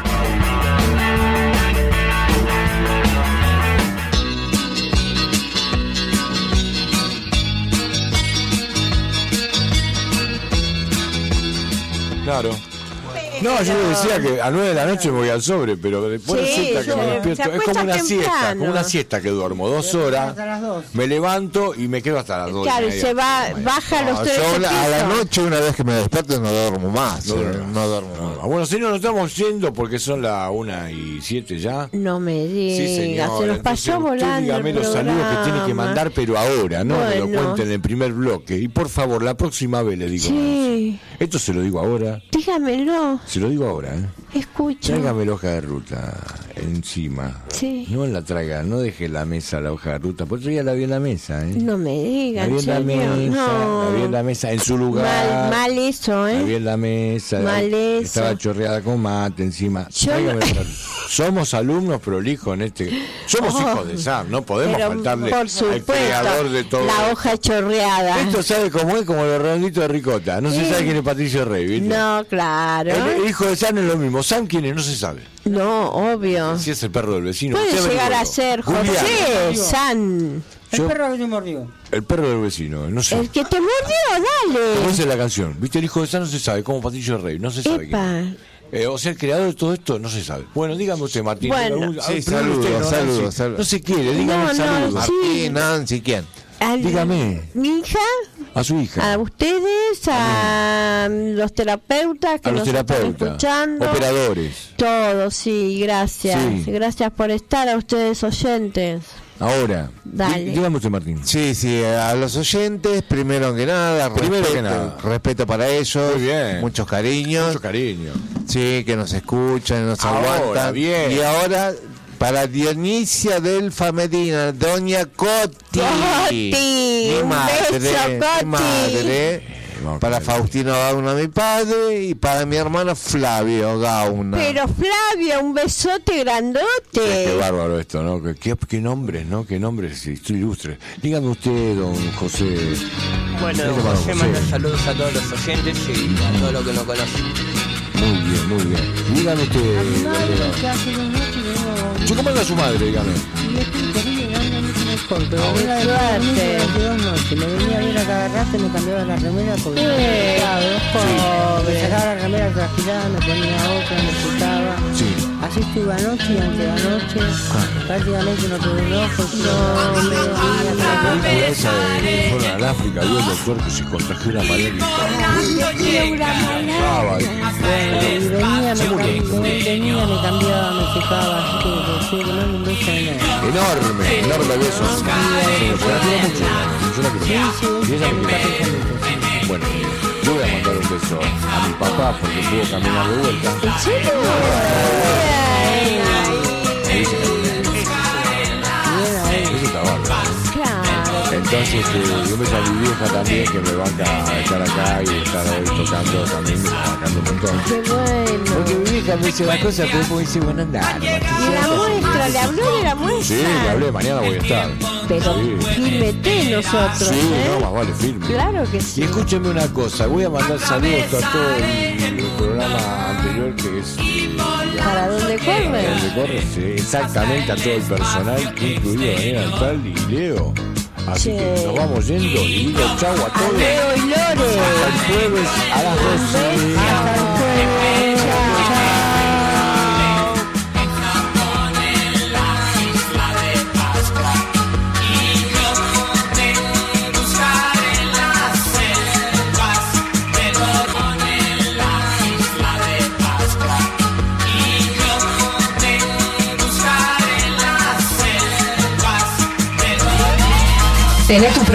Claro. No, yo le decía que a 9 de la noche me voy al sobre, pero después Sí, resulta que me se despierto. Es acuesta como una siesta, temprano. como una siesta que duermo 2 horas, Hasta las 2. me levanto y me quedo hasta las 2. Claro, se va, baja los 13 Yo a la pisos. noche, una vez que me despierto, no duermo más. No duermo. No duermo más. Bueno, señor, nos estamos yendo porque son las 1:07 ya. No me digas, Sí, señor. se nos pasó volando. Dígame los saludos que tiene que mandar, pero ahora, no me lo Bueno. cuenten en el primer bloque. Y por favor, la próxima vez le digo. Sí. Esto se lo digo ahora. Dígamelo, Se lo digo ahora, ¿eh? escucho. Tráigame la hoja de ruta. encima. Sí. No la traiga, no deje la mesa, la hoja de ruta. Por eso ya la vi en la mesa, ¿eh? No me digan, La vi en la señor. mesa, No. la vi en la mesa, en su lugar. Mal eso, La vi ¿eh? en la mesa. Mal eso. Estaba chorreada con mate encima. Yo Tráigame no- el plato. Somos alumnos prolijos en este. Somos Oh. hijos de Sam, no podemos Pero, faltarle por al supuesto, creador de todo. la hoja chorreada. Esto sabe cómo es, como los redonditos de ricota. No se Sí. sabe quién es Patricio Rey, ¿viste? No, claro. El hijo de Sam es lo mismo. Sam, ¿quién es? No se sabe. No, obvio. Si es el perro del vecino. Puede usted llegar a averigüelo. ser Julián, José San. El Yo- perro que se mordió. El perro del vecino, no sé. El que te mordió, ¿Cómo dale. es la canción? ¿Viste? El hijo de Sam no se sabe, como Patricio Rey, no se sabe quién es. Epa. O sea, el creador de todo esto no se sabe. Bueno, dígame usted, Martín. Bueno. Sí, Pregúntele usted, saludos, ¿no, saludos, Nancy? saludos. No se quiere, dígame No, no, saludos. sí. Martín, Nancy, ¿quién? Dígame. Mi hija, A su hija. a ustedes, a los terapeutas que A los nos están terapeutas. escuchando. Operadores. Todos, sí, gracias. Sí. Gracias por estar, a ustedes oyentes. Ahora. Dale. Dígame usted, Martín. Sí, sí, a los oyentes, primero que nada, respeto para ellos, Muy bien. muchos cariños, Mucho cariño. sí, que nos escuchan, nos Ahora, aguantan. bien. Y ahora, para Dionisia Delfa Medina, Doña Coti, Coti, mi un madre, beso, Coti. mi madre, Vamos para a ver. Faustino Gauna, mi padre, y para mi hermano Flavio Gauna. Pero Flavio, un besote grandote. Qué bárbaro esto, ¿no? Qué nombres, ¿no? Qué nombres ilustres. Dígame usted, don José. Bueno, ¿Qué te José pasa, manda José? saludos a todos los oyentes y a todos los que nos conocen. Muy bien, muy bien. Dígame usted. Que hace 2 noches que no. Yo, ¿cómo anda su madre? Dígame. Y estoy querido, anda mucho mejor. Pero Ah, era de suerte. hace 2 noches. Me venía a ver a cada rato y me cambiaba la remera porque me Pobre. sacaba la remera tranquilada, me ponía otra, me quitaba. Sí. Así estuve anoche y antes de anoche. Prácticamente no tuve un ojo. No, me La película esa de fueron al África, vio el doctor que se contagió una malaria. Ah, Y venía, me cambiaba, me secaba, así que le mando un beso enorme. enorme beso. Yo la quiero mucho. Yo la quiero mucho. Y ella me quiere. Bueno, yo voy a mandar un beso a mi papá porque pudo caminar de vuelta. ¿En serio? Eso está bárbaro. Claro. Entonces, yo me a mi vieja también, que me banca a estar acá y estar hoy tocando también, me está bancando un montón. Qué bueno. Porque mi vieja me dice las cosas, pero después me dice, bueno, andar. ¿Y la muestra? ¿Le habló de la muestra? Sí, le hablé, mañana voy a estar. Pero Sí. fírmete nosotros, Sí, ¿eh? no, más vale, firme. Claro que Y sí. escúcheme una cosa, voy a mandar saludos a todo el programa anterior que es ¿Para dónde corre? donde corre, sí, exactamente a todo el personal, incluido Daniel Antal y Leo. Así Sí. que nos vamos yendo y digo chau a A todos. Leo y Lore. Hasta el jueves a las 12. Hasta el jueves. Chao. Tenés tu